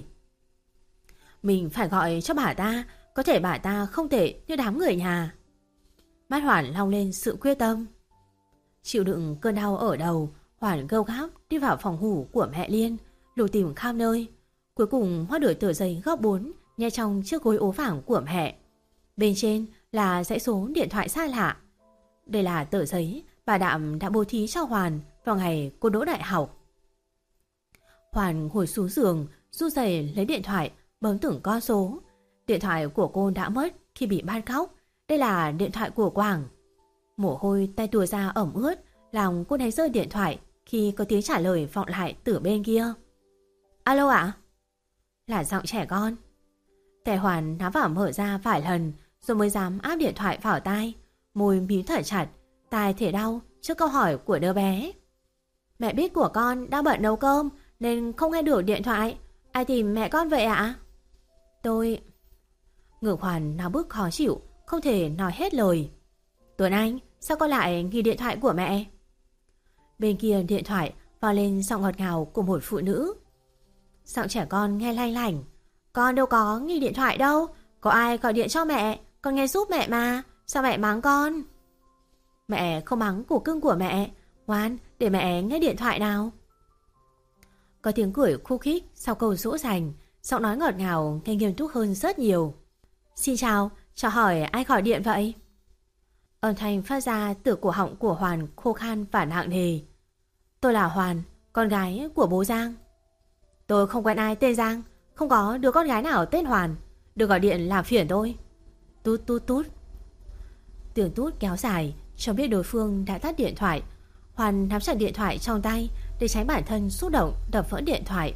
Mình phải gọi cho bà ta, có thể bà ta không tệ như đám người nhà. Mắt Hoàn long lên sự quyết tâm. Chịu đựng cơn đau ở đầu, Hoàn gâu gáp đi vào phòng ngủ của mẹ Liên, lục tìm khắp nơi. Cuối cùng hoa đổi tờ giấy góc bốn nhét trong chiếc gối ố vàng của mẹ. Bên trên là dãy số điện thoại xa lạ. Đây là tờ giấy bà Đạm đã bố thí cho Hoàn vào ngày cô đỗ đại học. Hoàn ngồi xuống giường, run rẩy lấy điện thoại, bấm từng con số. Điện thoại của cô đã mất khi bị bắt cóc. Đây là điện thoại của Quảng. Mồ hôi tay tùa ra ẩm ướt, lòng cô đánh rơi điện thoại khi có tiếng trả lời vọng lại từ bên kia. Alo ạ? Là giọng trẻ con. Tài Hoàn nắm vào mở ra vài lần rồi mới dám áp điện thoại vào tai, môi mím thở chặt, tai thể đau trước câu hỏi của đứa bé. Mẹ biết của con đang bận nấu cơm nên không nghe được điện thoại. Ai tìm mẹ con vậy ạ? Tôi... Ngược Hoàn nào bức khó chịu, không thể nói hết lời. Tuấn Anh, sao con lại ghi điện thoại của mẹ? Bên kia điện thoại vang lên giọng ngọt ngào của một phụ nữ. Giọng trẻ con nghe lanh lảnh. Con đâu có ghi điện thoại đâu. Có ai gọi điện cho mẹ, con nghe giúp mẹ mà. Sao mẹ mắng con? Mẹ không mắng củ cưng của mẹ. Ngoan, để mẹ nghe điện thoại nào. Có tiếng cười khúc khích sau câu dỗ dành, giọng nói ngọt ngào nghe nghiêm túc hơn rất nhiều. Xin chào, cho hỏi ai gọi điện vậy? Âm thanh phát ra từ cổ họng của Hoàn khô khan và nặng nề. Tôi là Hoàn, con gái của bố Giang. Tôi không quen ai tên Giang, không có đứa con gái nào tên Hoàn. Đừng gọi điện làm phiền tôi. Tút tút tút. Tiếng tút kéo dài, cho biết đối phương đã tắt điện thoại. Hoàn nắm chặt điện thoại trong tay để tránh bản thân xúc động đập vỡ điện thoại.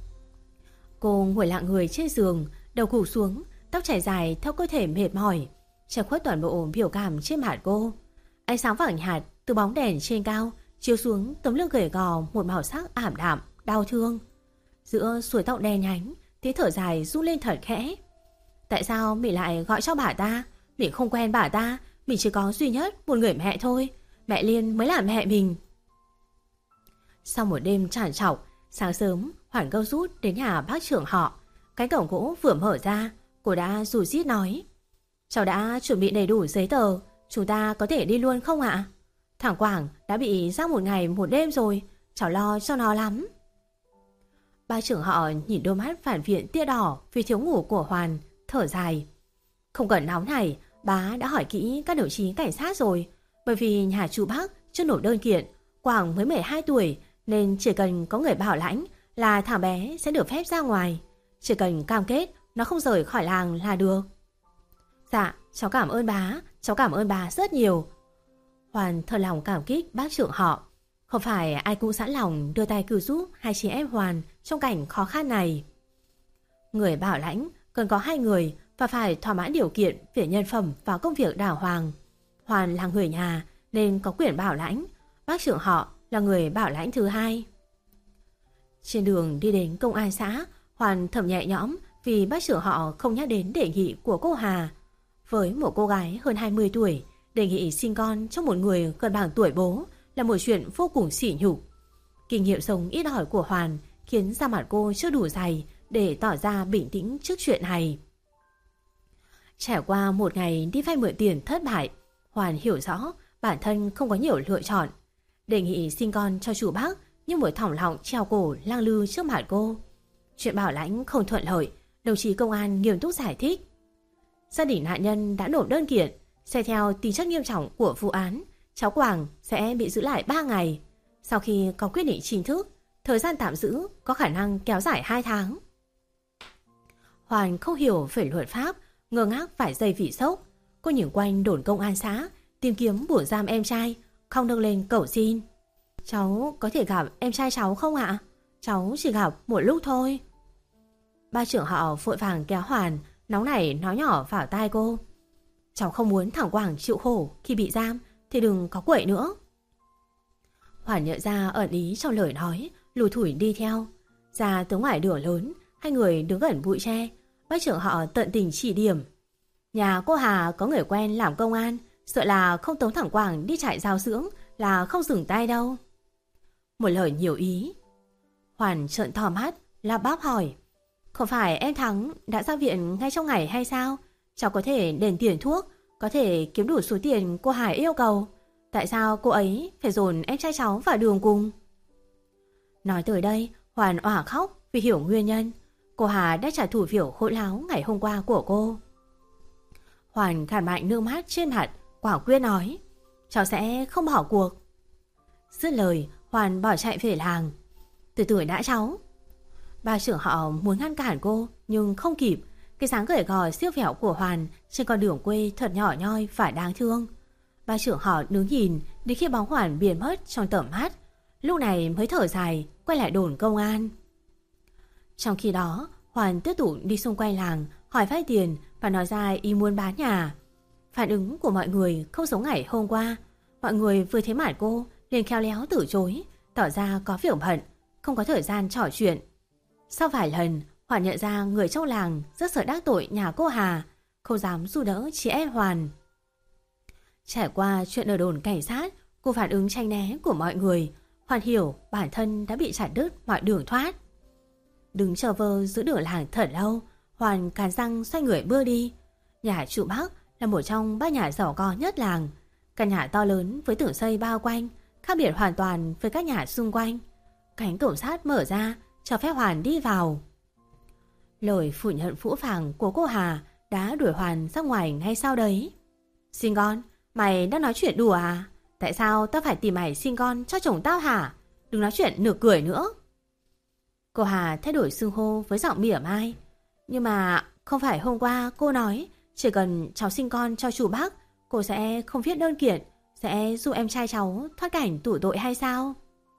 Cô ngồi lặng người trên giường, đầu gục xuống, tóc chảy dài theo cơ thể mệt mỏi, che khuất toàn bộ biểu cảm trên mặt cô. Ánh sáng vàng nhạt từ bóng đèn trên cao chiếu xuống tấm lưng gầy gò một màu sắc ảm đạm, đau thương. Giữa suối tóc đen nhánh, tiếng thở dài rung lên thật khẽ. Tại sao mình lại gọi cho bà ta? Mình không quen bà ta, mình chỉ có duy nhất một người mẹ thôi. Mẹ Liên mới là mẹ mình. Sau một đêm tràn trọc, sáng sớm Hoàn gâu rút đến nhà bác trưởng họ. Cánh cổng gỗ vừa mở ra, cô đã rủi rít nói: Cháu đã chuẩn bị đầy đủ giấy tờ, chúng ta có thể đi luôn không ạ? Thằng Quảng đã bị giam một ngày một đêm rồi, cháu lo cho nó lắm. Bác trưởng họ nhìn đôi mắt phản viện tia đỏ vì thiếu ngủ của Hoàn, thở dài. Không cần nóng này, bá đã hỏi kỹ các đồng chí cảnh sát rồi. Bởi vì nhà chú bác chưa nộp đơn kiện, Quảng mới mười hai tuổi, nên chỉ cần có người bảo lãnh là thằng bé sẽ được phép ra ngoài. Chỉ cần cam kết nó không rời khỏi làng là được. Dạ, cháu cảm ơn bá, cháu cảm ơn bá rất nhiều. Hoàn thật lòng cảm kích bác trưởng họ. Không phải ai cũng sẵn lòng đưa tay cứu giúp hai chị em Hoàn trong cảnh khó khăn này. Người bảo lãnh cần có hai người và phải thỏa mãn điều kiện về nhân phẩm và công việc đàng hoàng. Hoàn là người nhà nên có quyền bảo lãnh, bác trưởng họ là người bảo lãnh thứ hai. Trên đường đi đến công an xã, Hoàn thầm nhẹ nhõm vì bác trưởng họ không nhắc đến đề nghị của cô Hà. Với một cô gái hơn hai mươi tuổi, đề nghị sinh con cho một người gần bằng tuổi bố là một chuyện vô cùng sỉ nhục. Kinh nghiệm sống ít ỏi của Hoàn khiến da mặt cô chưa đủ dày để tỏ ra bình tĩnh trước chuyện này. Trải qua một ngày đi vay mượn tiền thất bại, Hoàn hiểu rõ bản thân không có nhiều lựa chọn. Đề nghị sinh con cho chủ Bác như một thòng lọng treo cổ lang lư trước mặt cô. Chuyện bảo lãnh không thuận lợi, đồng chí công an nghiêm túc giải thích. Gia đình nạn nhân đã nộp đơn kiện, xét theo tính chất nghiêm trọng của vụ án, cháu Quảng sẽ bị giữ lại ba ngày. Sau khi có quyết định chính thức, thời gian tạm giữ có khả năng kéo dài hai tháng. Hoàn không hiểu về luật pháp, ngơ ngác phải dây vị sốc. Cô nhìn quanh đồn công an xã, tìm kiếm buồng giam em trai, không nâng lên cầu xin. Cháu có thể gặp em trai cháu không ạ? Cháu chỉ gặp một lúc thôi. Ba trưởng họ vội vàng kéo Hoàn, nóng nảy nói nhỏ vào tai cô. Cháu không muốn thằng Quảng chịu khổ khi bị giam thì đừng có quậy nữa. Hoàn nhận ra ẩn ý trong lời nói, lùi thủi đi theo. Ra tới ngoài đường lớn, hai người đứng gần bụi tre. Bác trưởng họ tận tình chỉ điểm. Nhà cô Hà có người quen làm công an, sợ là không tống thằng Quảng đi trại giáo dưỡng là không dừng tay đâu. Một lời nhiều ý. Hoàn trợn to mắt, lắp bắp hỏi. Không phải em Thắng đã ra viện ngay trong ngày hay sao? Cháu có thể đền tiền thuốc, có thể kiếm đủ số tiền cô Hải yêu cầu. Tại sao cô ấy phải dồn em trai cháu vào đường cùng? Nói tới đây, Hoàn òa khóc vì hiểu nguyên nhân. Cô Hà đã trả thù việc hỗn láo ngày hôm qua của cô. Hoàn gạt mạnh nước mắt trên mặt, quả quyết nói. Cháu sẽ không bỏ cuộc. Dứt lời, Hoàn bỏ chạy về làng. Từ từ đã cháu. Ba trưởng họ muốn ngăn cản cô, nhưng không kịp. Cái dáng gầy gò siêu vẹo của Hoàn trên con đường quê thật nhỏ nhoi và đáng thương. Ba trưởng họ đứng nhìn đến khi bóng Hoàn biến mất trong tầm mắt. Lúc này mới thở dài, quay lại đồn công an. Trong khi đó, Hoàn tiếp tục đi xung quanh làng, hỏi vay tiền và nói ra ý muốn bán nhà. Phản ứng của mọi người không giống ngày hôm qua. Mọi người vừa thấy mặt cô liền khéo léo từ chối, tỏ ra có việc bận, không có thời gian trò chuyện. Sau vài lần, Hoàn nhận ra người trong làng rất sợ đắc tội nhà cô Hà, không dám giúp đỡ chị em Hoàn. Trải qua chuyện ở đồn cảnh sát, cô phản ứng tranh né của mọi người, Hoàn hiểu bản thân đã bị chặt đứt mọi đường thoát. Đứng chờ vơ giữa đường làng thật lâu, Hoàn cắn răng xoay người bước đi. Nhà chủ Bác là một trong ba nhà giàu có nhất làng. Căn nhà to lớn với tường xây bao quanh, khác biệt hoàn toàn với các nhà xung quanh. Cánh cổng sắt mở ra, cho phép Hoàn đi vào. Lời phủ nhận phũ phàng của cô Hà đã đuổi Hoàn ra ngoài ngay sau đấy. Sinh con, mày đang nói chuyện đùa à? Tại sao tao phải tìm mày sinh con cho chồng tao hả? Đừng nói chuyện nửa cười nữa. Cô Hà thay đổi xưng hô với giọng mỉa mai. Nhưng mà không phải hôm qua cô nói chỉ cần cháu sinh con cho chủ Bác, cô sẽ không viết đơn kiện, sẽ giúp em trai cháu thoát cảnh tủ tội hay sao?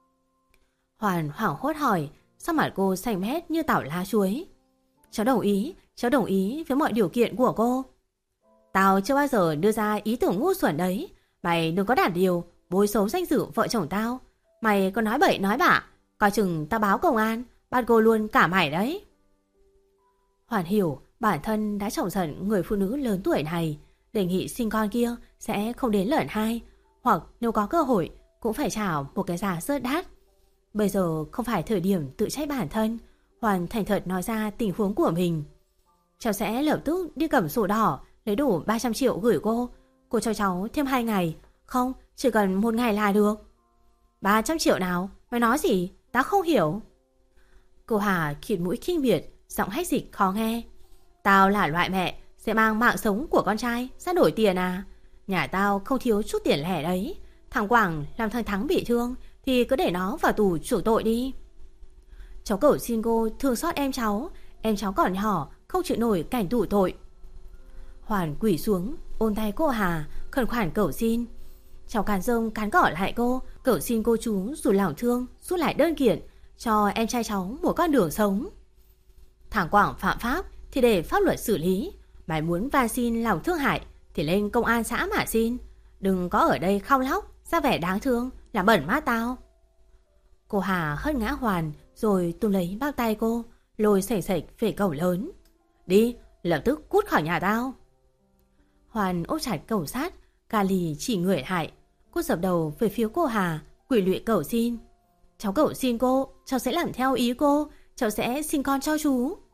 Hoàn hoảng hốt hỏi, sắc mặt cô xanh mét như tảo lá chuối. Cháu đồng ý, cháu đồng ý với mọi điều kiện của cô. Tao chưa bao giờ đưa ra ý tưởng ngu xuẩn đấy. Mày đừng có đản điều, bôi xấu danh dự vợ chồng tao. Mày có nói bậy nói bạ, coi chừng tao báo công an, bắt cô luôn cả mày đấy. Hoàn hiểu bản thân đã chọc giận người phụ nữ lớn tuổi này, đề nghị sinh con kia sẽ không đến lần hai, hoặc nếu có cơ hội cũng phải trả một cái giá rất đắt. Bây giờ không phải thời điểm tự trách bản thân. Hoàn thành thật nói ra tình huống của mình. Cháu sẽ lập tức đi cầm sổ đỏ, lấy đủ ba trăm triệu gửi cô. Cô cho cháu thêm hai ngày. Không, chỉ cần một ngày là được. ba trăm triệu nào? Mày nói gì? Tao không hiểu. Cô Hà khịt mũi khinh biệt, giọng hách dịch khó nghe. Tao là loại mẹ sẽ mang mạng sống của con trai ra đổi tiền à? Nhà tao không thiếu chút tiền lẻ đấy. Thằng Quảng làm thằng Thắng bị thương thì cứ để nó vào tù chủ tội đi. Cháu cầu xin cô thương xót em cháu. Em cháu còn nhỏ, không chịu nổi cảnh tù tội. Hoàn quỳ xuống, ôm tay cô Hà, khẩn khoản cầu xin. Cháu cán rông cán cỏ lại cô, cầu xin cô chú dù lòng thương, rút lại đơn kiện, cho em trai cháu một con đường sống. Thằng Quảng phạm pháp thì để pháp luật xử lý. Mày muốn van xin lòng thương hại thì lên công an xã mà xin. Đừng có ở đây khóc lóc, ra vẻ đáng thương, làm bẩn mắt tao. Cô Hà hất ngã Hoàn, rồi túm lấy bao tay cô, lôi sẩy sẩy về cổng lớn. Đi, lập tức cút khỏi nhà tao. Hoàn ôm chặt cổng sát, cà lì chỉ người hại. Cô dập đầu về phía cô Hà, quỳ lụy cầu xin. Cháu cầu xin cô, cháu sẽ làm theo ý cô, cháu sẽ sinh con cho chú.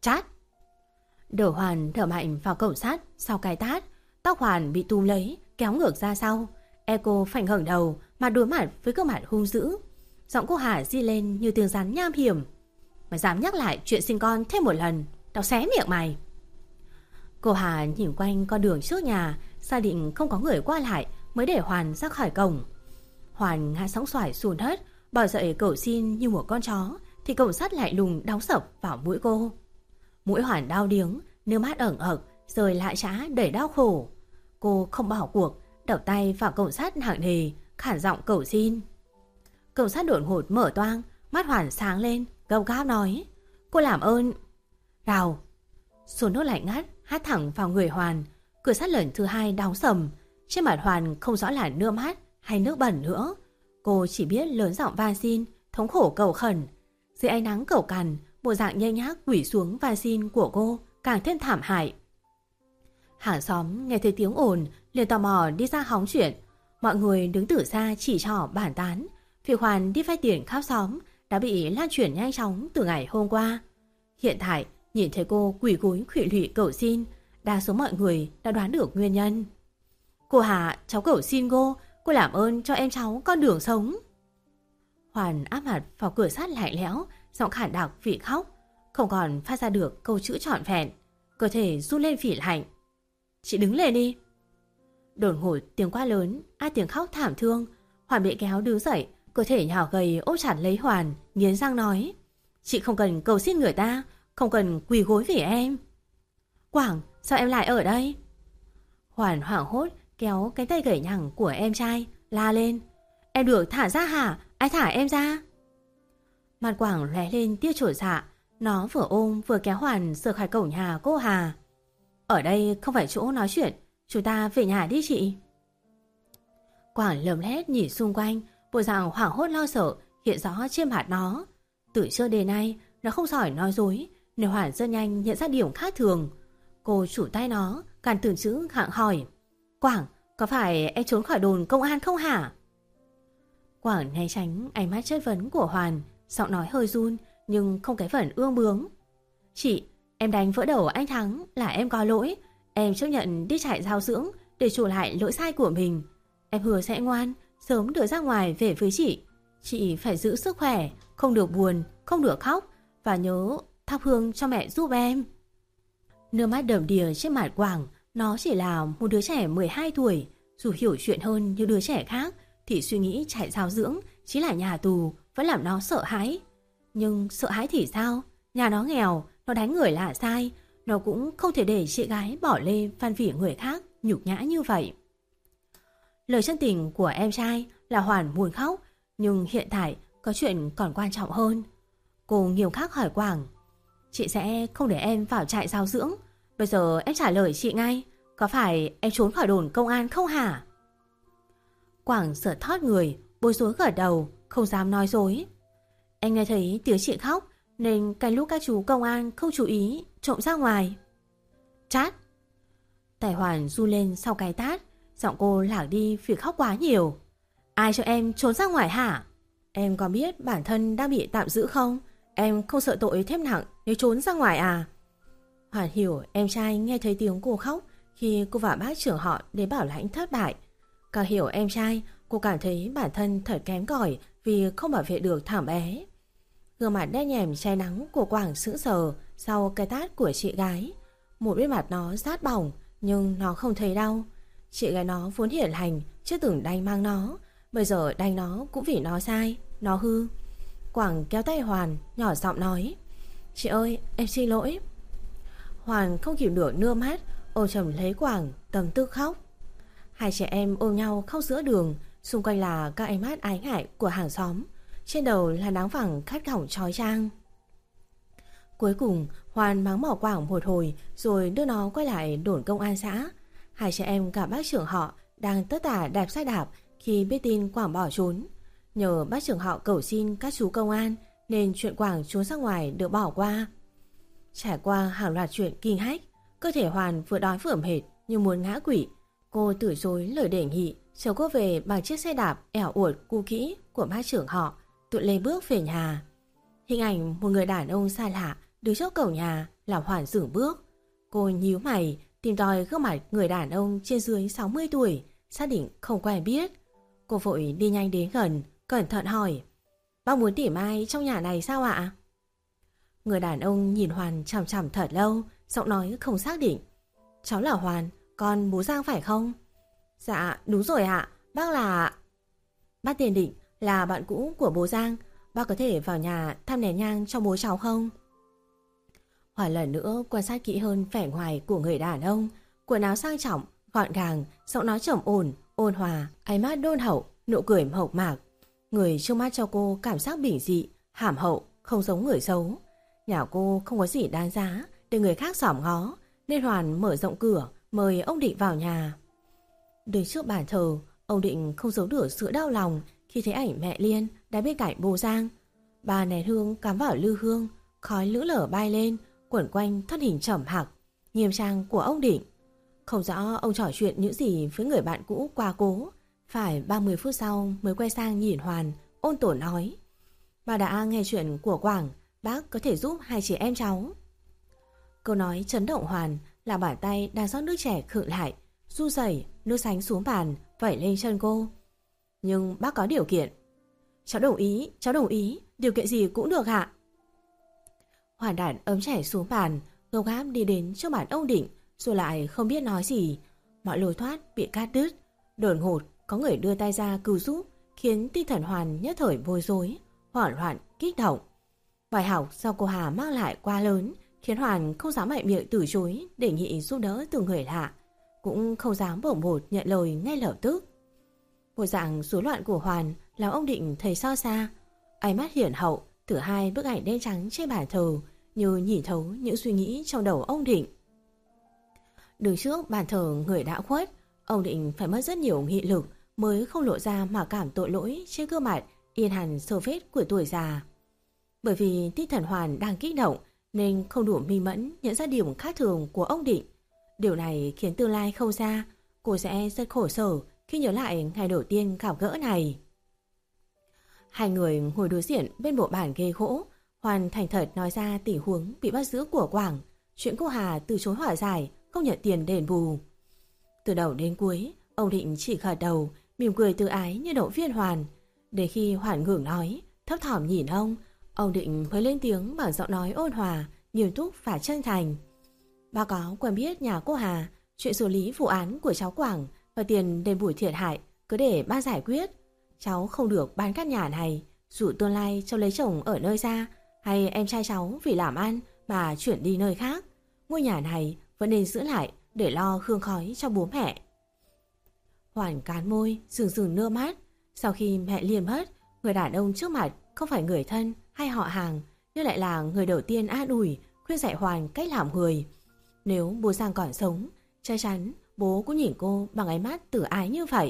Chát! Đổ Hoàn thở mạnh vào cổng sắt sau cái tát. Tóc Hoàn bị túm lấy, kéo ngược ra sau. Echo phành ngẩng đầu mà đối mặt với gương mặt hung dữ. Giọng cô Hà di lên như tiếng rắn nham hiểm. Mày dám nhắc lại chuyện sinh con thêm một lần, tao xé miệng mày. Cô Hà nhìn quanh con đường trước nhà, xác định không có người qua lại mới để Hoàn ra khỏi cổng. Hoàn ngã sóng xoài xuống đất, bò dậy cầu xin như một con chó, thì cổng sắt lại lùng đóng sập vào mũi cô. Mũi Hoàn đau điếng, nước mắt ẩn ực, rồi lại trã đầy đau khổ. Cô không bỏ cuộc, đập tay vào cổng sắt nặng nề, khản giọng cầu xin. Cổng sắt đột ngột mở toang, mắt Hoàn sáng lên, gâu gáp nói: Cô làm ơn. Rào. Số nước lạnh ngắt hát thẳng vào người Hoàn. Cửa sắt lần thứ hai đóng sầm. Trên mặt Hoàn không rõ là nước mắt hay nước bẩn nữa. Cô chỉ biết lớn giọng van xin, thống khổ cầu khẩn. Dưới ánh nắng cầu cằn, bộ dạng nhây nhác quỳ xuống van xin của cô càng thêm thảm hại. Hàng xóm nghe thấy tiếng ồn liền tò mò đi ra hóng chuyện. Mọi người đứng từ xa chỉ trỏ bàn tán. Việc Hoàn đi vay tiền khắp xóm đã bị lan truyền nhanh chóng từ ngày hôm qua. Hiện tại nhìn thấy cô quỳ gối khuỵu lụy cầu xin, đa số mọi người đã đoán được nguyên nhân. Cô Hà, cháu cầu xin cô, cô làm ơn cho em cháu con đường sống. Hoàn áp mặt vào cửa sắt lạnh lẽo, giọng khản đặc vì khóc, không còn phát ra được câu chữ trọn vẹn, cơ thể run lên vì lạnh. Chị đứng lên đi. Đột ngột tiếng quát lớn, ai tiếng khóc thảm thương. Hoàn bị kéo đứng dậy, cơ thể nhỏ gầy ôm chặt lấy Hoàn, nghiến răng nói: Chị không cần cầu xin người ta, không cần quỳ gối vì em. Quảng, sao em lại ở đây? Hoàn hoảng hốt kéo cái tay gầy nhằng của em trai, la lên: Em được thả ra hả? Ai thả em ra? Mặt Quảng lóe lên tia chổi dạ. Nó vừa ôm vừa kéo Hoàn rời khỏi cổng nhà cô Hà. Ở đây không phải chỗ nói chuyện, chúng ta về nhà đi chị. Quảng lầm lét nhìn xung quanh, bộ dạng hoảng hốt lo sợ hiện rõ trên mặt nó. Từ trước đến nay nó không giỏi nói dối, nên Hoàn rất nhanh nhận ra điểm khác thường. Cô chủ tay nó càn từng chữ gặng hỏi: Quảng, có phải em trốn khỏi đồn công an không hả? Quảng né tránh ánh mắt chất vấn của Hoàn, giọng nói hơi run nhưng không cái phần ương bướng. Chị, em đánh vỡ đầu anh Thắng là em có lỗi. Em chấp nhận đi trại giáo dưỡng để chuộc lại lỗi sai của mình. Em hứa sẽ ngoan, sớm đưa ra ngoài về với chị. Chị phải giữ sức khỏe, không được buồn, không được khóc, và nhớ thắp hương cho mẹ giúp em. Nước mắt đầm đìa trên mặt Quảng. Nó chỉ là một đứa trẻ mười hai tuổi. Dù hiểu chuyện hơn như đứa trẻ khác, thì suy nghĩ trại giáo dưỡng chỉ là nhà tù vẫn làm nó sợ hãi. Nhưng sợ hãi thì sao? Nhà nó nghèo, nó đánh người là sai. Nó cũng không thể để chị gái bỏ lê van vỉ người khác nhục nhã như vậy. Lời chân tình của em trai là Hoàn buồn khóc, nhưng hiện tại có chuyện còn quan trọng hơn. Cô nghiêm khắc hỏi Quảng: Chị sẽ không để em vào trại giáo dưỡng. Bây giờ em trả lời chị ngay, có phải em trốn khỏi đồn công an không hả? Quảng giật thót người, bối rối gật đầu, không dám nói dối. Em nghe thấy tiếng chị khóc, nên cái lúc các chú công an không chú ý trộm ra ngoài. Chát! Tài Hoàn run lên sau cái tát, giọng cô lạc đi vì khóc quá nhiều. Ai cho em trốn ra ngoài hả? Em có biết bản thân đang bị tạm giữ không? Em không sợ tội thêm nặng nếu trốn ra ngoài à? Hoàn hiểu em trai nghe thấy tiếng cô khóc khi cô và bác trưởng họ đến bảo lãnh thất bại. Càng hiểu em trai, cô cảm thấy bản thân thật kém cỏi vì không bảo vệ được thằng bé. Gương mặt đen nhèm cháy nắng của Quảng sững sờ sau cái tát của chị gái. Một bên mặt nó rát bỏng, nhưng nó không thấy đau. Chị gái nó vốn hiền lành, chưa từng đánh mang nó. Bây giờ đánh nó cũng vì nó sai, nó hư. Quảng kéo tay Hoàn, nhỏ giọng nói: Chị ơi, em xin lỗi. Hoàn không kìm được nước mắt, ôm chầm lấy Quảng, tầm tư khóc. Hai trẻ em ôm nhau khóc giữa đường, xung quanh là các ánh mắt ái ngại của hàng xóm, trên đầu là nắng vàng khát khỏng chói chang. Cuối cùng Hoàn mắng mỏ Quảng một hồi rồi đưa nó quay lại đồn công an xã. Hai trẻ em gặp bác trưởng họ đang tất tả đạp xe đạp khi biết tin Quảng bỏ trốn. Nhờ bác trưởng họ cầu xin các chú công an nên chuyện Quảng trốn ra ngoài được bỏ qua. Trải qua hàng loạt chuyện kinh hách, cơ thể Hoàn vừa đói vừa mệt như muốn ngã quỵ. Cô từ chối lời đề nghị chở cô về bằng chiếc xe đạp ẻo uột cũ kỹ của bác trưởng họ, tự lê bước về nhà. Hình ảnh một người đàn ông xa lạ đứng trước cổng nhà làm Hoàn dừng bước. Cô nhíu mày, tìm tòi gương mặt người đàn ông trên dưới sáu mươi tuổi, xác định không quen biết. Cô vội đi nhanh đến gần, cẩn thận hỏi: "Bác muốn tìm ai trong nhà này sao ạ?" Người đàn ông nhìn Hoàn chằm chằm thật lâu, giọng nói không xác định: "Cháu là Hoàn, con bố Giang phải không?" "Dạ đúng rồi ạ, bác là..." "Bác tiền Định là bạn cũ của bố Giang, bác có thể vào nhà thăm nén nhang cho bố cháu không?" Hoàn lần nữa quan sát kỹ hơn vẻ ngoài của người đàn ông. Quần áo sang trọng, gọn gàng, giọng nói trầm ổn, ôn hòa, ánh mắt đôn hậu, nụ cười mộc mạc. Người trước mắt cho cô cảm giác bình dị, hàm hậu, không giống người xấu. Nhà cô không có gì đáng giá để người khác xỏm ngó, nên Hoàn mở rộng cửa mời ông Định vào nhà. Đứng trước bàn thờ, ông Định không giấu được sự đau lòng khi thấy ảnh mẹ Liên đã bên cạnh bố Giang. Ba nén hương cắm vào lư hương, khói lững lờ bay lên, quẩn quanh thân hình trầm hạc, nghiêm trang của ông Định. Không rõ ông trò chuyện những gì với người bạn cũ qua cố. Phải ba mươi phút sau mới quay sang nhìn Hoàn, ôn tồn nói: "Bà đã nghe chuyện của Quảng, bác có thể giúp hai chị em cháu." Câu nói chấn động Hoàn, là bàn tay đang rót nước chè khựng lại, run rẩy, nước sánh xuống bàn vẩy lên chân cô. "Nhưng bác có điều kiện." "Cháu đồng ý, cháu đồng ý, điều kiện gì cũng được ạ." Hoàn đặt ấm chè xuống bàn, gâu gáp đi đến trước bàn ông Định, rồi lại không biết nói gì. Mọi lối thoát bị cắt đứt. Đột ngột có người đưa tay ra cứu giúp, khiến tinh thần Hoàn nhất thời bối rối, hoảng loạn, kích động. Bài học do cô Hà mang lại quá lớn, khiến Hoàn không dám mạnh miệng từ chối đề nghị giúp đỡ từ người lạ, cũng không dám bổng bột nhận lời ngay lập tức. Bộ dạng rối loạn của Hoàn làm ông Định thấy xa xa. Ánh mắt hiển hậu từ hai bức ảnh đen trắng trên bàn thờ, như nhìn thấu những suy nghĩ trong đầu ông Định. Đứng trước bàn thờ người đã khuất, ông Định phải mất rất nhiều nghị lực mới không lộ ra mà cảm tội lỗi trên gương mặt yên hẳn sơ vết của tuổi già. Bởi vì tinh thần Hoàn đang kích động nên không đủ minh mẫn nhận ra điểm khác thường của ông Định. Điều này khiến tương lai không xa, cô sẽ rất khổ sở khi nhớ lại ngày đầu tiên gặp gỡ này. Hai người ngồi đối diện bên bộ bàn ghế gỗ. Hoàn thành thật nói ra tình huống bị bắt giữ của Quảng, chuyện cô Hà từ chối hòa giải, không nhận tiền đền bù. Từ đầu đến cuối, ông Định chỉ gật đầu, mỉm cười tự ái như động viên Hoàn. Đến khi Hoàn ngừng nói, thấp thỏm nhìn ông, ông Định mới lên tiếng bằng giọng nói ôn hòa, nghiêm túc và chân thành: "Bà có quen biết nhà cô Hà, chuyện xử lý vụ án của cháu Quảng và tiền đền bù thiệt hại cứ để ba giải quyết. Cháu không được bán căn nhà này, dù tương lai cháu lấy chồng ở nơi xa, hay em trai cháu vì làm ăn mà chuyển đi nơi khác, ngôi nhà này vẫn nên giữ lại để lo hương khói cho bố mẹ." Hoàn cắn môi, rừng rừng nước mắt. Sau khi mẹ Liên mất, người đàn ông trước mặt không phải người thân hay họ hàng, nhưng lại là người đầu tiên an ủi, khuyên dạy Hoàn cách làm người. Nếu bố Giang còn sống, chắc chắn bố cũng nhìn cô bằng ánh mắt tử ái như vậy.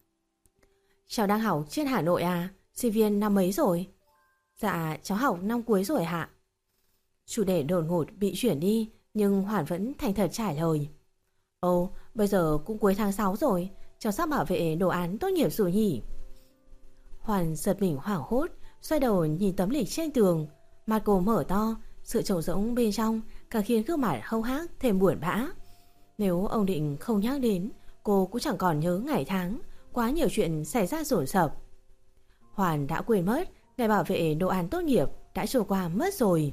"Cháu đang học trên Hà Nội à? Sinh viên năm mấy rồi?" "Dạ cháu học năm cuối rồi ạ." Chủ đề đột ngột bị chuyển đi, nhưng Hoàn vẫn thành thật trả lời: "Ồ, bây giờ cũng cuối tháng sáu rồi, cháu sắp bảo vệ đồ án tốt nghiệp rồi nhỉ?" Hoàn giật mình hoảng hốt, xoay đầu nhìn tấm lịch trên tường. Mặt cô mở to, sự trống rỗng bên trong càng khiến gương mặt hốc hác thêm buồn bã. Nếu ông Định không nhắc đến, cô cũng chẳng còn nhớ ngày tháng. Quá nhiều chuyện xảy ra rồn rập. Hoàn đã quên mất ngày bảo vệ đồ án tốt nghiệp đã trôi qua mất rồi.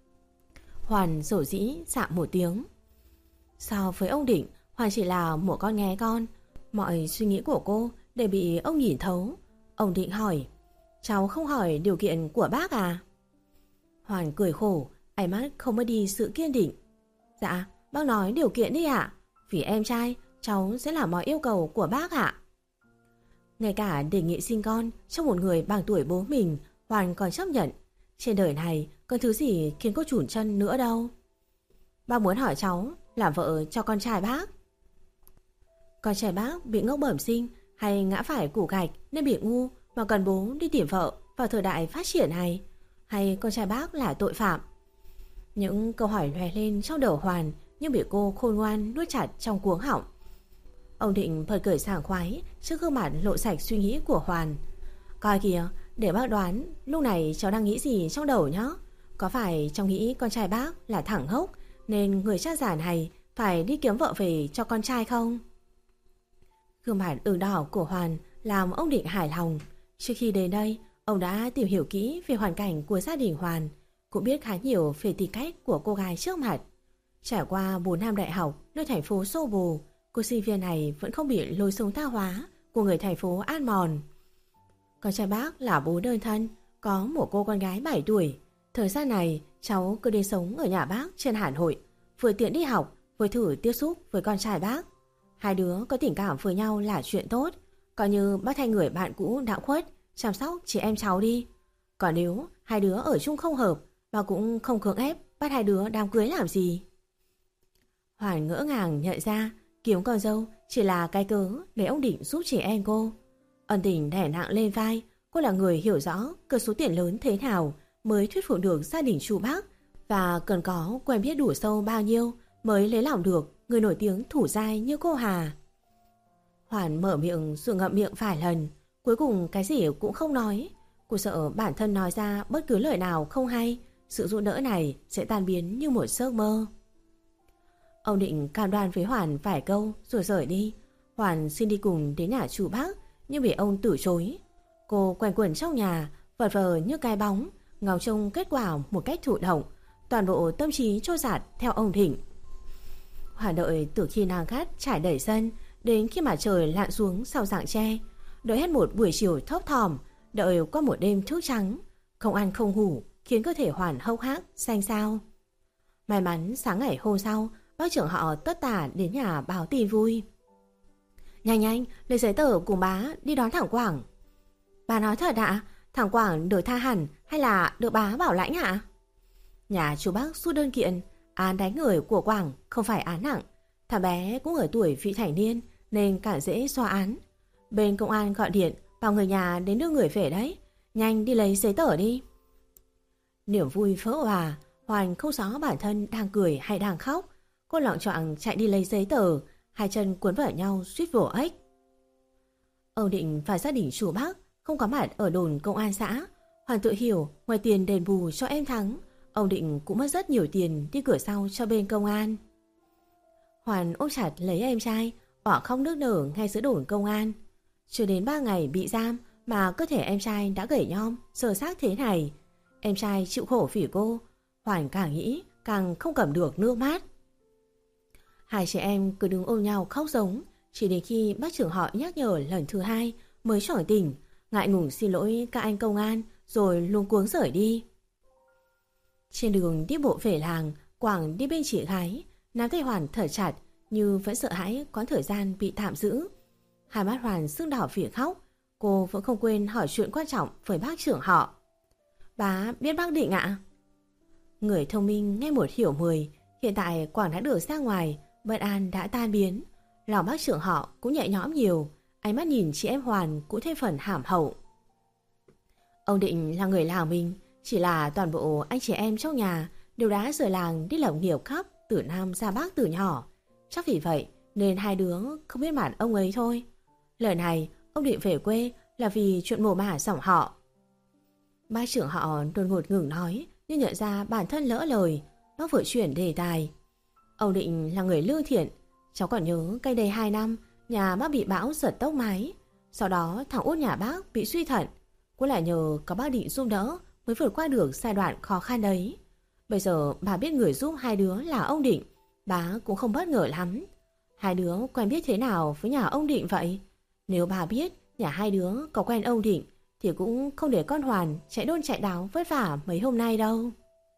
Hoàn rổ rĩ xạo một tiếng. So với ông Định, Hoàn chỉ là một con nghé con. Mọi suy nghĩ của cô đều bị ông nhìn thấu. Ông Định hỏi: "Cháu không hỏi điều kiện của bác à?" Hoàn cười khổ, ánh mắt không mất đi sự kiên định. "Dạ, bác nói điều kiện đi ạ. Vì em trai, cháu sẽ làm mọi yêu cầu của bác ạ." Ngay cả đề nghị sinh con cho một người bằng tuổi bố mình, Hoàn còn chấp nhận. Trên đời này còn thứ gì khiến cô chủn chân nữa đâu. "Bác muốn hỏi cháu làm vợ cho con trai bác." "Con trai bác bị ngốc bẩm sinh hay ngã phải củ gạch nên bị ngu mà cần bố đi tìm vợ vào thời đại phát triển này? Hay con trai bác là tội phạm?" Những câu hỏi lóe lên trong đầu Hoàn, nhưng bị cô khôn ngoan nuốt chặt trong cuống họng. Ông Định phơi cười sảng khoái trước gương mặt lộ sạch suy nghĩ của Hoàn. "Coi kìa, để bác đoán lúc này cháu đang nghĩ gì trong đầu nhá. Có phải cháu nghĩ con trai bác là thẳng hốc nên người cha già này phải đi kiếm vợ về cho con trai không? Gương mặt ửng đỏ của Hoàn làm ông Định hài lòng. Trước khi đến đây, ông đã tìm hiểu kỹ về hoàn cảnh của gia đình Hoàn, cũng biết khá nhiều về tính cách của cô gái trước mặt. Trải qua bốn năm đại học nơi thành phố xô bồ, cô sinh viên này vẫn không bị lối sống tha hóa của người thành phố ăn mòn. Con trai bác là bố đơn thân, có một cô con gái bảy tuổi. Thời gian này, cháu cứ đến sống ở nhà bác trên Hà Nội, vừa tiện đi học, vừa thử tiếp xúc với con trai bác. Hai đứa có tình cảm với nhau là chuyện tốt, coi như bác thay người bạn cũ đã khuất chăm sóc chị em cháu đi. Còn nếu hai đứa ở chung không hợp, bà cũng không cưỡng ép bắt hai đứa đám cưới làm gì. Hoàn ngỡ ngàng nhận ra kiếm con dâu chỉ là cái cớ để ông Định giúp chị em cô. Ân tình đè nặng lên vai, cô là người hiểu rõ cơ số tiền lớn thế nào mới thuyết phục được gia đình chú bác, và cần có quen biết đủ sâu bao nhiêu mới lấy lòng được người nổi tiếng thủ dai như cô Hà. Hoàn mở miệng rồi ngậm miệng vài lần, cuối cùng cái gì cũng không nói. Cô sợ bản thân nói ra bất cứ lời nào không hay, sự giúp đỡ này sẽ tan biến như một giấc mơ. Ông Định cam đoan với Hoàn vài câu rồi rời đi. Hoàn xin đi cùng đến nhà chú bác nhưng bị ông từ chối. Cô quanh quẩn trong nhà, vật vờ như cái bóng, ngóng trông kết quả một cách thụ động, toàn bộ tâm trí trôi dạt theo ông Định. Hoàn đợi từ khi nàng cát trải đầy sân đến khi mà trời lặn xuống sau rặng tre, đợi hết một buổi chiều thấp thỏm, đợi qua một đêm thức trắng, không ăn không ngủ khiến cơ thể Hoàn hốc hác xanh xao. May mắn sáng ngày hôm sau, bác trưởng họ tất tả đến nhà báo tin vui. Nhanh nhanh, lấy giấy tờ cùng bá đi đón thằng Quảng. Bà nói thật ạ? Thằng Quảng được tha hẳn hay là được bá bảo lãnh ạ? Nhà chú bác rút đơn kiện, án đánh người của Quảng không phải án nặng. Thằng bé cũng ở tuổi vị thành niên nên càng dễ xóa án. Bên công an gọi điện bảo người nhà đến đưa người về đấy. Nhanh đi lấy giấy tờ đi. Niềm vui vỡ hòa, Hoàn không rõ bản thân đang cười hay đang khóc. Cô loạng choạng chạy đi lấy giấy tờ, hai chân cuốn vào nhau suýt vồ ếch. Ông Định và gia đình chú bác không có mặt ở đồn công an xã. Hoàn tự hiểu ngoài tiền đền bù cho em Thắng, ông Định cũng mất rất nhiều tiền đi cửa sau cho bên công an. Hoàn ôm chặt lấy em trai, ỏ khóc nức nở ngay giữa đồn công an. Chưa đến ba ngày bị giam mà cơ thể em trai đã gầy nhom, sơ xác thế này. Em trai chịu khổ vì cô, Hoàn càng nghĩ càng không cầm được nước mắt. Hai chị em cứ đứng ôm nhau khóc giống, chỉ đến khi bác trưởng họ nhắc nhở lần thứ hai mới trỏ tỉnh, ngại ngùng xin lỗi các anh công an rồi luống cuống rời đi. Trên đường đi bộ về làng, Quảng đi bên chị gái, nắm tay Hoàn thở chặt như vẫn sợ hãi có thời gian bị tạm giữ. Hai mắt Hoàn sưng đỏ vì khóc, cô vẫn không quên hỏi chuyện quan trọng với bác trưởng họ. Bá biết bác Định ạ? Người thông minh nghe một hiểu mười, hiện tại Quảng đã được ra ngoài, bất an đã tan biến. Lòng bác trưởng họ cũng nhẹ nhõm nhiều, ánh mắt nhìn chị em Hoàn cũng thêm phần hàm hậu. Ông Định là người làng mình, chỉ là toàn bộ anh chị em trong nhà đều đã rời làng đi lập nghiệp khắp từ Nam ra Bắc từ nhỏ. Chắc vì vậy nên hai đứa không biết mặt ông ấy thôi. Lần này ông Định về quê là vì chuyện mồ mả dòng họ. Bác trưởng họ đột ngột ngừng nói như nhận ra bản thân lỡ lời. Bác vội chuyển đề tài. Ông Định là người lương thiện. Cháu còn nhớ cách đây hai năm nhà bác bị bão giật tốc mái. Sau đó thằng út nhà bác bị suy thận. Cũng là nhờ có bác Định giúp đỡ mới vượt qua được giai đoạn khó khăn đấy. Bây giờ bà biết người giúp hai đứa là ông Định, bà cũng không bất ngờ lắm. Hai đứa quen biết thế nào với nhà ông Định vậy? Nếu bà biết nhà hai đứa có quen ông Định thì cũng không để con Hoàn chạy đôn chạy đáo vất vả mấy hôm nay đâu.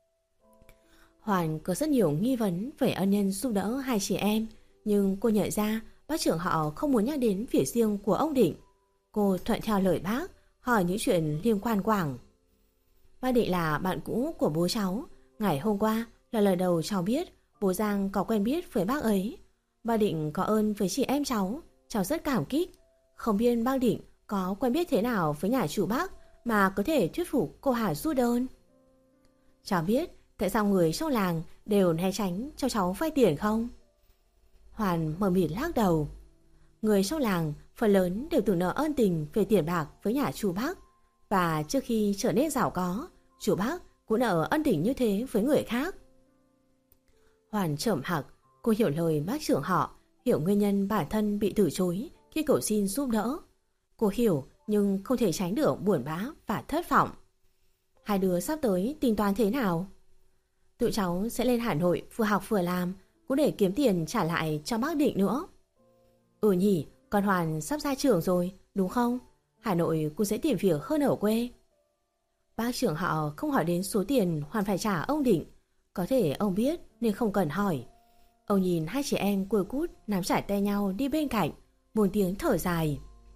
Hoàn có rất nhiều nghi vấn về ân nhân giúp đỡ hai chị em, nhưng cô nhận ra bác trưởng họ không muốn nhắc đến việc riêng của ông Định. Cô thuận theo lời bác, hỏi những chuyện liên quan Quảng. Bác Định là bạn cũ của bố cháu. Ngày hôm qua là lần đầu cháu biết bố Giang có quen biết với bác ấy. Bác Định có ơn với chị em cháu, cháu rất cảm kích. Không biết bác Định có quen biết thế nào với nhà chủ bác mà có thể thuyết phục cô Hà rút đơn. Cháu biết tại sao người trong làng đều né tránh cho cháu vay tiền không? Hoàn mờ mịt lắc đầu. Người trong làng phần lớn đều từng nợ ơn tình về tiền bạc với nhà chủ bác, và trước khi trở nên giàu có, chủ bác cũng nợ ân tình như thế với người khác. Hoàn trầm hặc, cô hiểu lời bác trưởng họ, hiểu nguyên nhân bản thân bị từ chối khi cầu xin giúp đỡ. Cô hiểu nhưng không thể tránh được buồn bã và thất vọng. Hai đứa sắp tới tính toán thế nào? Tụi cháu sẽ lên Hà Nội vừa học vừa làm, cũng để kiếm tiền trả lại cho bác Định nữa. Ừ nhỉ, con Hoàn sắp ra trường rồi, đúng không? Hà Nội cũng sẽ tìm việc hơn ở quê. Bác trưởng họ không hỏi đến số tiền Hoàn phải trả ông Định. Có thể ông biết nên không cần hỏi. Ông nhìn hai chị em cùi cút nắm chặt tay nhau đi bên cạnh, buồn tiếng thở dài.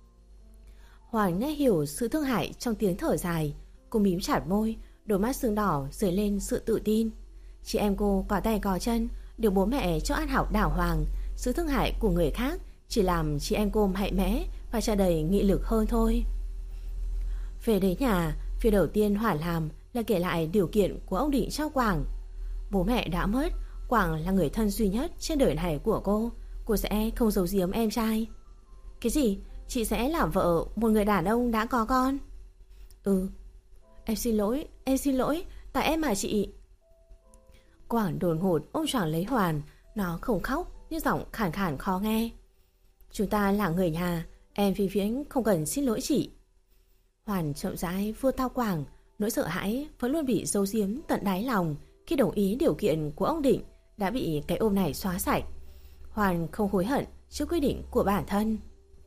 Hoàn nghe hiểu sự thương hại trong tiếng thở dài. Cô mím chặt môi, đôi mắt sưng đỏ dấy lên sự tự tin. Chị em cô có tay có chân, được bố mẹ cho ăn học đàng hoàng. Sự thương hại của người khác chỉ làm chị em cô mạnh mẽ và tràn đầy nghị lực hơn thôi. Về đến nhà, việc đầu tiên Hoàn làm là kể lại điều kiện của ông Định cho Quảng. Bố mẹ đã mất, Quảng là người thân duy nhất trên đời này của cô. Cô sẽ không giấu giếm em trai. Cái gì? Chị sẽ làm vợ một người đàn ông đã có con? Ừ. Em xin lỗi, em xin lỗi, tại em mà chị. Quảng đột ngột ôm choàng lấy Hoàn. Nó không khóc nhưng giọng khàn khàn khó nghe. Chúng ta là người nhà, em vĩnh viễn không cần xin lỗi chị. Hoàn chậm rãi vuốt tao Quảng. Nỗi sợ hãi vẫn luôn bị giấu giếm tận đáy lòng khi đồng ý điều kiện của ông Định đã bị cái ôm này xóa sạch. Hoàn không hối hận trước quyết định của bản thân.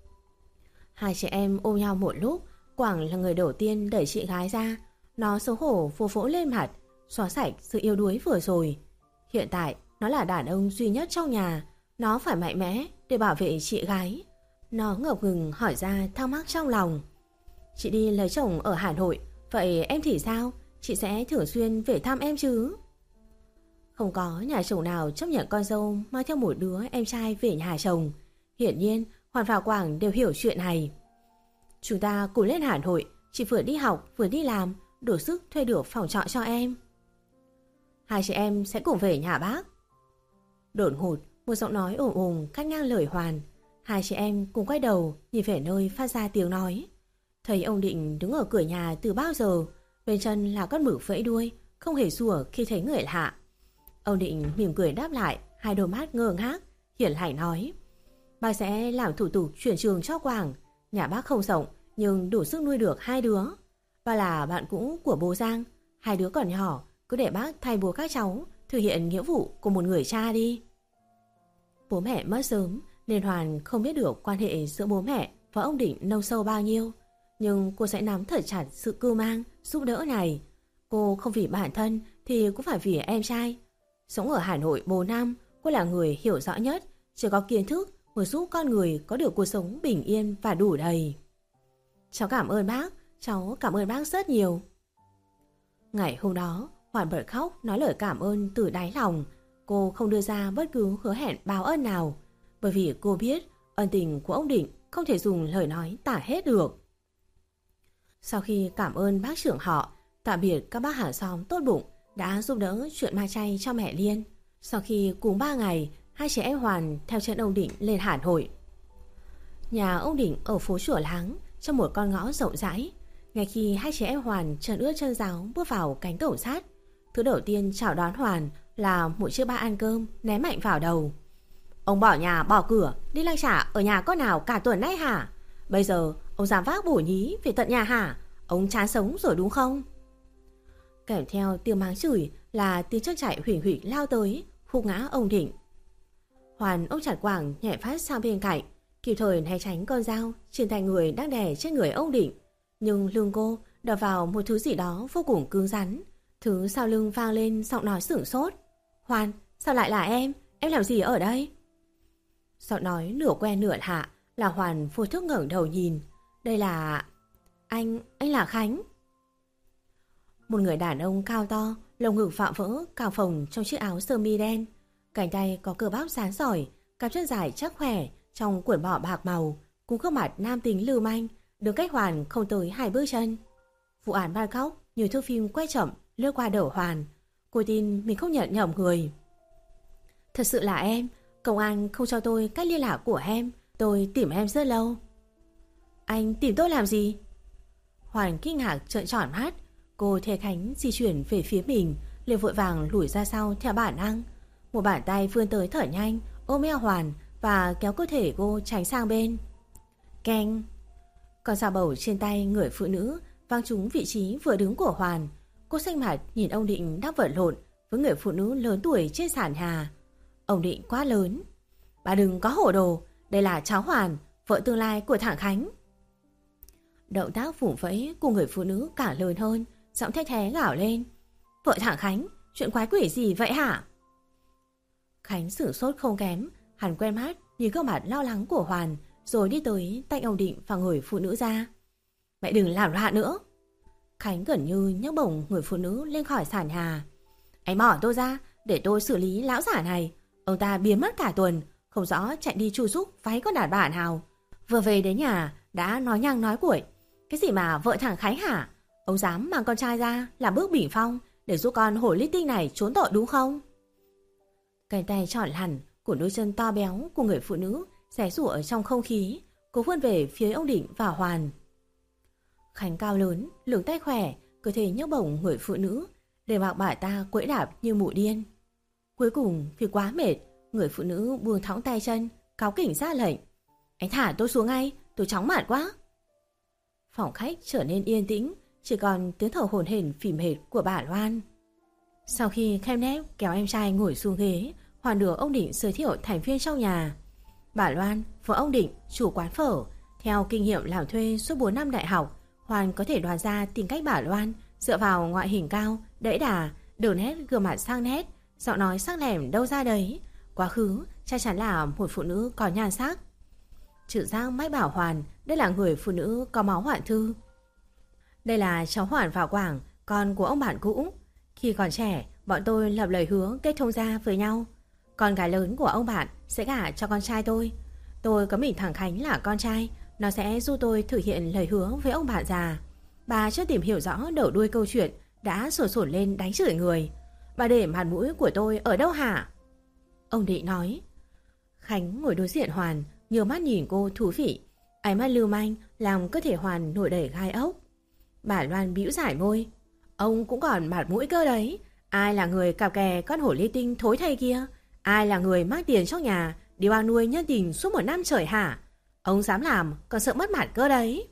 Hai chị em ôm nhau một lúc. Quảng là người đầu tiên đẩy chị gái ra. Nó xấu hổ vỗ vỗ lên mặt, xóa sạch sự yếu đuối vừa rồi. Hiện tại nó là đàn ông duy nhất trong nhà. Nó phải mạnh mẽ để bảo vệ chị gái. Nó ngập ngừng hỏi ra thắc mắc trong lòng. Chị đi lấy chồng ở Hà Nội, vậy em thì sao? Chị sẽ thường xuyên về thăm em chứ? Không có nhà chồng nào chấp nhận con dâu mang theo một đứa em trai về nhà chồng. Hiển nhiên Hoàn và Quảng đều hiểu chuyện này. Chúng ta cùng lên Hà Nội, chị vừa đi học vừa đi làm, đủ sức thuê được phòng trọ cho em. Hai chị em sẽ cùng về nhà bác. Đột ngột một giọng nói ồm ồm cắt ngang lời Hoàn. Hai chị em cùng quay đầu nhìn về nơi phát ra tiếng nói. Thấy ông Định đứng ở cửa nhà từ bao giờ, bên chân là con mực vẫy đuôi, không hề sủa khi thấy người lạ. Ông Định mỉm cười đáp lại, hai đôi mắt ngơ ngác, hiển hài nói: Bác sẽ làm thủ tục chuyển trường cho Quảng. Nhà bác không rộng nhưng đủ sức nuôi được hai đứa. Bác là bạn cũ của bố Giang, hai đứa còn nhỏ, cứ để bác thay bố các cháu thực hiện nghĩa vụ của một người cha đi. Bố mẹ mất sớm nên Hoàn không biết được quan hệ giữa bố mẹ và ông Định nâu sâu bao nhiêu. Nhưng cô sẽ nắm thật chặt sự cưu mang, giúp đỡ này. Cô không vì bản thân thì cũng phải vì em trai. Sống ở Hà Nội bốn năm, cô là người hiểu rõ nhất, chỉ có kiến thức mới giúp con người có được cuộc sống bình yên và đủ đầy. Cháu cảm ơn bác, cháu cảm ơn bác rất nhiều. Ngày hôm đó, Hoàn bật khóc nói lời cảm ơn từ đáy lòng. Cô không đưa ra bất cứ hứa hẹn báo ơn nào, bởi vì cô biết ân tình của ông Định không thể dùng lời nói tả hết được. Sau khi cảm ơn bác trưởng họ, tạm biệt các bác hàng xóm tốt bụng đã giúp đỡ chuyện ma chay cho mẹ Liên. Sau khi cúng ba ngày, hai chị em Hoàn theo chân ông Định lên Hà Nội. Nhà ông Định ở phố Chùa Láng, trong một con ngõ rộng rãi. Ngay khi hai chị em Hoàn trần ướt chân ráo bước vào cánh cổng sắt, thứ đầu tiên chào đón Hoàn là một chiếc ba ăn cơm ném mạnh vào đầu. Ông bỏ nhà bỏ cửa đi lang trả ở nhà con nào cả tuần nay hả? Bây giờ ông dám vác bổ nhí về tận nhà hả? Ông chán sống rồi đúng không? Kèm theo tiếng mắng chửi là tiếng chiếc chạy huỳnh huỳnh lao tới, húc ngã ông Định. Hoàn ôm chặt Quảng nhẹ phát sang bên cạnh, kịp thời né tránh con dao trên tay người đang đè trên người ông Định. Nhưng lưng cô đập vào một thứ gì đó vô cùng cứng rắn. Thứ sau lưng vang lên giọng nói sửng sốt. Hoàn, sao lại là em? Em làm gì ở đây? Giọng nói nửa quen nửa lạ là Hoàn vô thức ngẩng đầu nhìn. Đây là... Anh... anh là Khánh. Một người đàn ông cao to, lồng ngực vạm vỡ, cào phồng trong chiếc áo sơ mi đen. Cánh tay có cơ bắp sáng sỏi, cặp chân dài chắc khỏe trong quần bò bạc màu, cùng gương mặt nam tính lưu manh, đứng cách Hoàn không tới hai bước chân. Vụ án bắt cóc như thước phim quay chậm lướt qua đầu Hoàn. Cô tin mình không nhận nhầm người. Thật sự là em. Công an không cho tôi cách liên lạc của em. Tôi tìm em rất lâu. Anh tìm tôi làm gì? Hoàn kinh ngạc trợn tròn mắt. Cô thấy Khánh di chuyển về phía mình, liền vội vàng lùi ra sau theo bản năng. Một bàn tay vươn tới thở nhanh, ôm eo Hoàn và kéo cơ thể cô tránh sang bên. Keng. Con dao bầu trên tay người phụ nữ văng trúng vị trí vừa đứng của Hoàn. Cô xanh mặt nhìn ông Định đang vật lộn với người phụ nữ lớn tuổi trên sàn nhà. Ông Định quá lớn. Bà đừng có hổ đồ, đây là cháu Hoàn, vợ tương lai của thằng Khánh. Động tác vùng vẫy của người phụ nữ càng lớn hơn, giọng thét thé gào lên. Vợ thằng Khánh, chuyện quái quỷ gì vậy hả? Khánh sửng sốt không kém, hắn quen mắt nhìn gương mặt lo lắng của Hoàn, rồi đi tới tách ông Định và người phụ nữ ra. Mẹ đừng làm loạn nữa. Khánh gần như nhấc bổng người phụ nữ lên khỏi sàn nhà. Anh bỏ tôi ra để tôi xử lý lão giả này. Ông ta biến mất cả tuần, không rõ chạy đi chu giúp váy con đàn bà nào. Vừa về đến nhà đã nói nhăng nói cuội. Cái gì mà vợ thằng Khánh hả? Ông dám mang con trai ra làm bước bình phong để giúp con hổ ly tinh này trốn tội đúng không? Cái tay tròn hẳn của đôi chân to béo của người phụ nữ xé rủa trong không khí, cố vươn về phía ông Định và Hoàn. Khánh cao lớn, lưng tay khỏe, cơ thể nhấc bổng người phụ nữ, để mặc bà ta quẫy đạp như mụ điên. Cuối cùng vì quá mệt, người phụ nữ buông thõng tay chân, cáu kỉnh ra lệnh. Anh thả tôi xuống ngay, tôi chóng mặt quá. Phòng khách trở nên yên tĩnh, chỉ còn tiếng thở hổn hển phì hệt của bà Loan. Sau khi khép nép kéo em trai ngồi xuống ghế, Hoàn được ông Định giới thiệu thành viên trong nhà. Bà Loan, vợ ông Định, chủ quán phở. Theo kinh nghiệm làm thuê suốt bốn năm đại học, Hoàn có thể đoán ra tính cách bà Loan dựa vào ngoại hình cao, đẫy đà, đường nét gương mặt sang nét, giọng nói sắc lẻm đâu ra đấy. Quá khứ chắc chắn là một phụ nữ có nhan sắc. Trực giác mách bảo Hoàn đây là người phụ nữ có máu Hoạn Thư. Đây là cháu Hoàn vào Quảng, con của ông bạn cũ. Khi còn trẻ, bọn tôi lập lời hứa kết hôn ra với nhau. Con gái lớn của ông bạn sẽ gả cho con trai tôi. Tôi có mình thằng Khánh là con trai, nó sẽ giúp tôi thực hiện lời hứa với ông bạn già. Bà chưa tìm hiểu rõ đầu đuôi câu chuyện đã sồn sồn lên đánh chửi người. Bà để mặt mũi của tôi ở đâu hả? Ông Định nói. Khánh ngồi đối diện Hoàn, nhiều mắt nhìn cô thú vị. Ánh mắt lưu manh làm cơ thể Hoàn nổi đầy gai ốc. Bà Loan bĩu giải môi. Ông cũng còn mặt mũi cơ đấy. Ai là người cặp kè con hổ ly tinh thối thay kia? Ai là người mang tiền trong nhà đi bao nuôi nhân tình suốt một năm trời hả? Ông dám làm còn sợ mất mặt cơ đấy.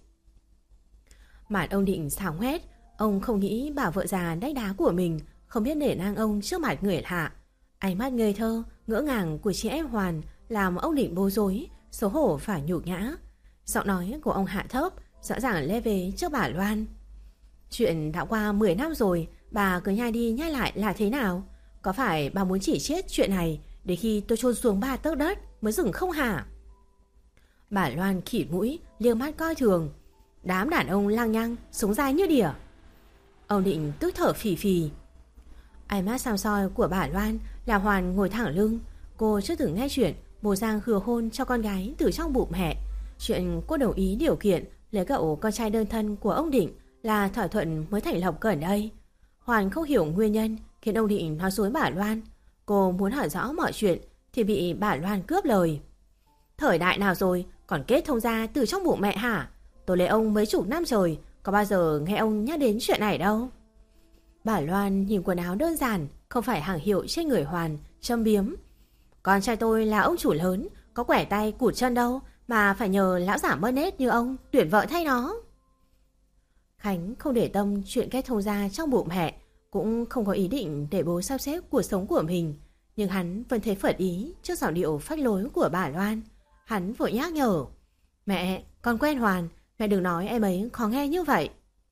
Mặt ông Định sáng hoét. Ông không nghĩ bà vợ già đách đá của mình không biết nể nang ông trước mặt người lạ. Ánh mắt ngây thơ, ngỡ ngàng của chị em Hoàn làm ông Định bối rối, xấu hổ và nhục nhã. Giọng nói của ông hạ thấp, rõ ràng lê về trước bà Loan. Chuyện đã qua mười năm rồi, bà cứ nhai đi nhai lại là thế nào? Có phải bà muốn chỉ chết chuyện này để khi tôi chôn xuống ba tấc đất mới dừng không hả? Bà Loan khịt mũi, liếc mắt coi thường. Đám đàn ông lang nhăng, sống dai như đỉa. Ông Định tức thở phì phì. Ánh mắt xăm soi của bà Loan làm Hoàn ngồi thẳng lưng. Cô chưa từng nghe chuyện bố Giang hứa hôn cho con gái từ trong bụng mẹ. Chuyện cô đồng ý điều kiện lấy cậu con trai đơn thân của ông Định là thỏa thuận mới thành lập gần đây. Hoàn không hiểu nguyên nhân khiến ông Định nói dối bà Loan. Cô muốn hỏi rõ mọi chuyện thì bị bà Loan cướp lời. Thời đại nào rồi còn kết thông gia từ trong bụng mẹ hả? Tôi lấy ông mấy chục năm rồi, có bao giờ nghe ông nhắc đến chuyện này đâu. Bà Loan nhìn quần áo đơn giản, không phải hàng hiệu trên người Hoàn, châm biếm. Con trai tôi là ông chủ lớn, có quẻ tay cụt chân đâu mà phải nhờ lão giả mơ nết như ông tuyển vợ thay nó. Khánh không để tâm chuyện kết thông gia trong bụng mẹ, cũng không có ý định để bố sắp xếp cuộc sống của mình. Nhưng hắn vẫn thấy phật ý trước giọng điệu phách lối của bà Loan. Hắn vội nhắc nhở. Mẹ, con quen Hoàn, mẹ đừng nói em ấy khó nghe như vậy.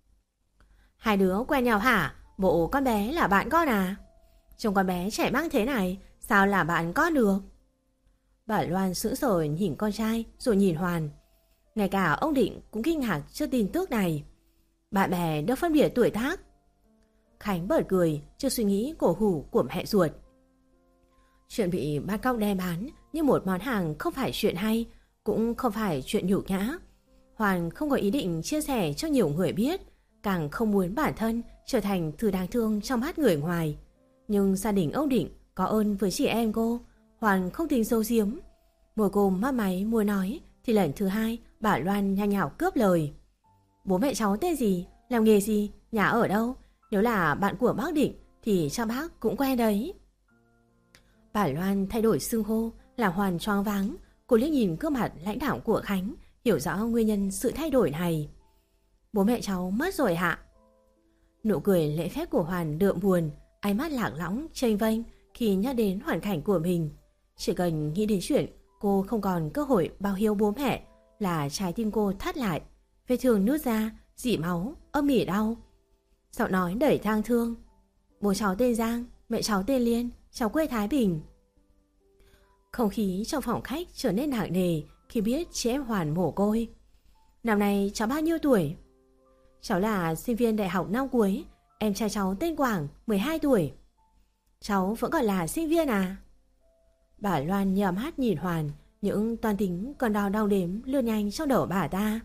Hai đứa quen nhau hả? Bộ con bé là bạn con à? Trông con bé trẻ măng thế này, sao là bạn con được? Bà Loan sững sờ nhìn con trai rồi nhìn Hoàn. Ngay cả ông Định cũng kinh ngạc trước tin tức này. Bạn bè đâu phân biệt tuổi tác. Khánh bật cười trước suy nghĩ cổ hủ của mẹ ruột. Chuyện bị bắt cóc đem bán như một món hàng không phải chuyện hay, cũng không phải chuyện nhục nhã. Hoàn không có ý định chia sẻ cho nhiều người biết, càng không muốn bản thân trở thành thứ đáng thương trong mắt người ngoài. Nhưng gia đình ông Định có ơn với chị em cô, Hoàn không tính giấu giếm. Môi cô mắt máy muốn nói thì lần thứ hai bà Loan nhanh nhảu cướp lời. Bố mẹ cháu tên gì, làm nghề gì, nhà ở đâu? Nếu là bạn của bác Định thì cho bác cũng quen đấy. Bà Loan thay đổi xưng hô là Hoàn choáng váng. Cô liếc nhìn gương mặt lãnh đạm của Khánh, hiểu rõ nguyên nhân sự thay đổi này. Bố mẹ cháu mất rồi hả? Nụ cười lễ phép của Hoàn đượm buồn, ánh mắt lạc lõng chênh vênh khi nhắc đến hoàn cảnh của mình. Chỉ cần nghĩ đến chuyện cô không còn cơ hội báo hiếu bố mẹ là trái tim cô thắt lại, vết thương nứt ra, rỉ máu, âm ỉ đau. Giọng nói đầy tang thương. Bố cháu tên Giang, mẹ cháu tên Liên, cháu quê Thái Bình. Không khí trong phòng khách trở nên nặng nề khi biết chị em Hoàn mồ côi. Năm nay cháu bao nhiêu tuổi? Cháu là sinh viên đại học năm cuối. Em trai cháu tên Quảng, mười hai tuổi. Cháu vẫn còn là sinh viên à? Bà Loan nhòm mắt nhìn Hoàn, những toan tính còn đo đong đếm lướt nhanh trong đầu bà ta.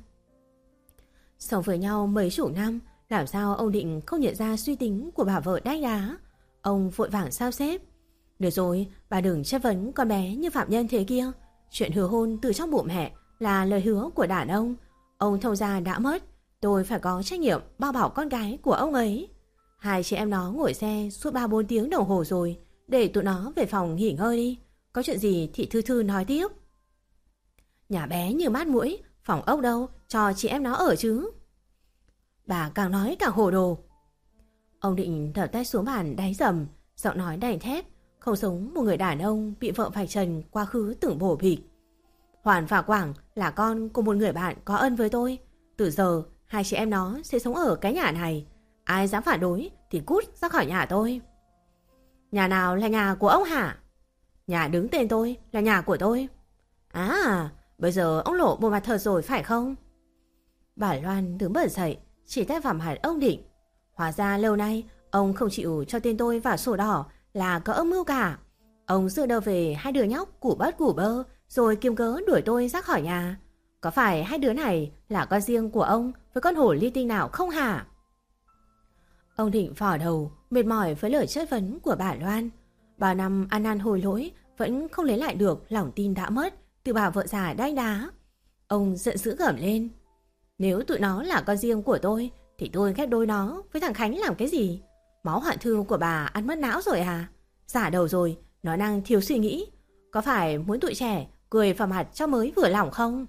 Sống với nhau mấy chục năm, làm sao ông Định không nhận ra suy tính của bà vợ đanh đá? Ông vội vàng sao xếp. Được rồi, bà đừng chất vấn con bé như phạm nhân thế kia. Chuyện hứa hôn từ trong bụng mẹ là lời hứa của đàn ông. Ông thông gia đã mất, tôi phải có trách nhiệm bao bảo con gái của ông ấy. Hai chị em nó ngồi xe suốt ba bốn tiếng đồng hồ rồi, để tụi nó về phòng nghỉ ngơi đi. Có chuyện gì thì Thư Thư nói tiếp. Nhà bé như mát mũi, phòng ốc đâu cho chị em nó ở chứ. Bà càng nói càng hồ đồ. Ông Định thở tay xuống bàn đáy dầm, giọng nói đành thép, không giống một người đàn ông bị vợ vạch trần quá khứ tưởng bổ bịch. Hoàn và Quảng là con của một người bạn có ân với tôi. Từ giờ hai chị em nó sẽ sống ở cái nhà này. Ai dám phản đối thì cút ra khỏi nhà tôi. Nhà nào là nhà của ông hả? Nhà đứng tên tôi là nhà của tôi. À, bây giờ ông lộ bộ mặt thật rồi phải không? Bà Loan đứng bật dậy, chỉ tay vào mặt ông Định. Hóa ra lâu nay ông không chịu cho tên tôi vào sổ đỏ là có âm mưu cả. Ông dựa đầu về hai đứa nhóc củ bớt củ bơ rồi kiếm cớ đuổi tôi ra khỏi nhà. Có phải hai đứa này là con riêng của ông với con hổ ly tinh nào không hả? Ông Định phỏ đầu, mệt mỏi với lời chất vấn của bà Loan. Bao năm ăn năn hối lỗi vẫn không lấy lại được lòng tin đã mất từ bà vợ già đanh đá. Ông giận dữ gầm lên. Nếu tụi nó là con riêng của tôi thì tôi ghép đôi nó với thằng Khánh làm cái gì? Máu hoạn thương của bà ăn mất não rồi à? Giả đầu rồi, nói năng thiếu suy nghĩ. Có phải muốn tụi trẻ cười vào mặt cho mới vừa lòng không?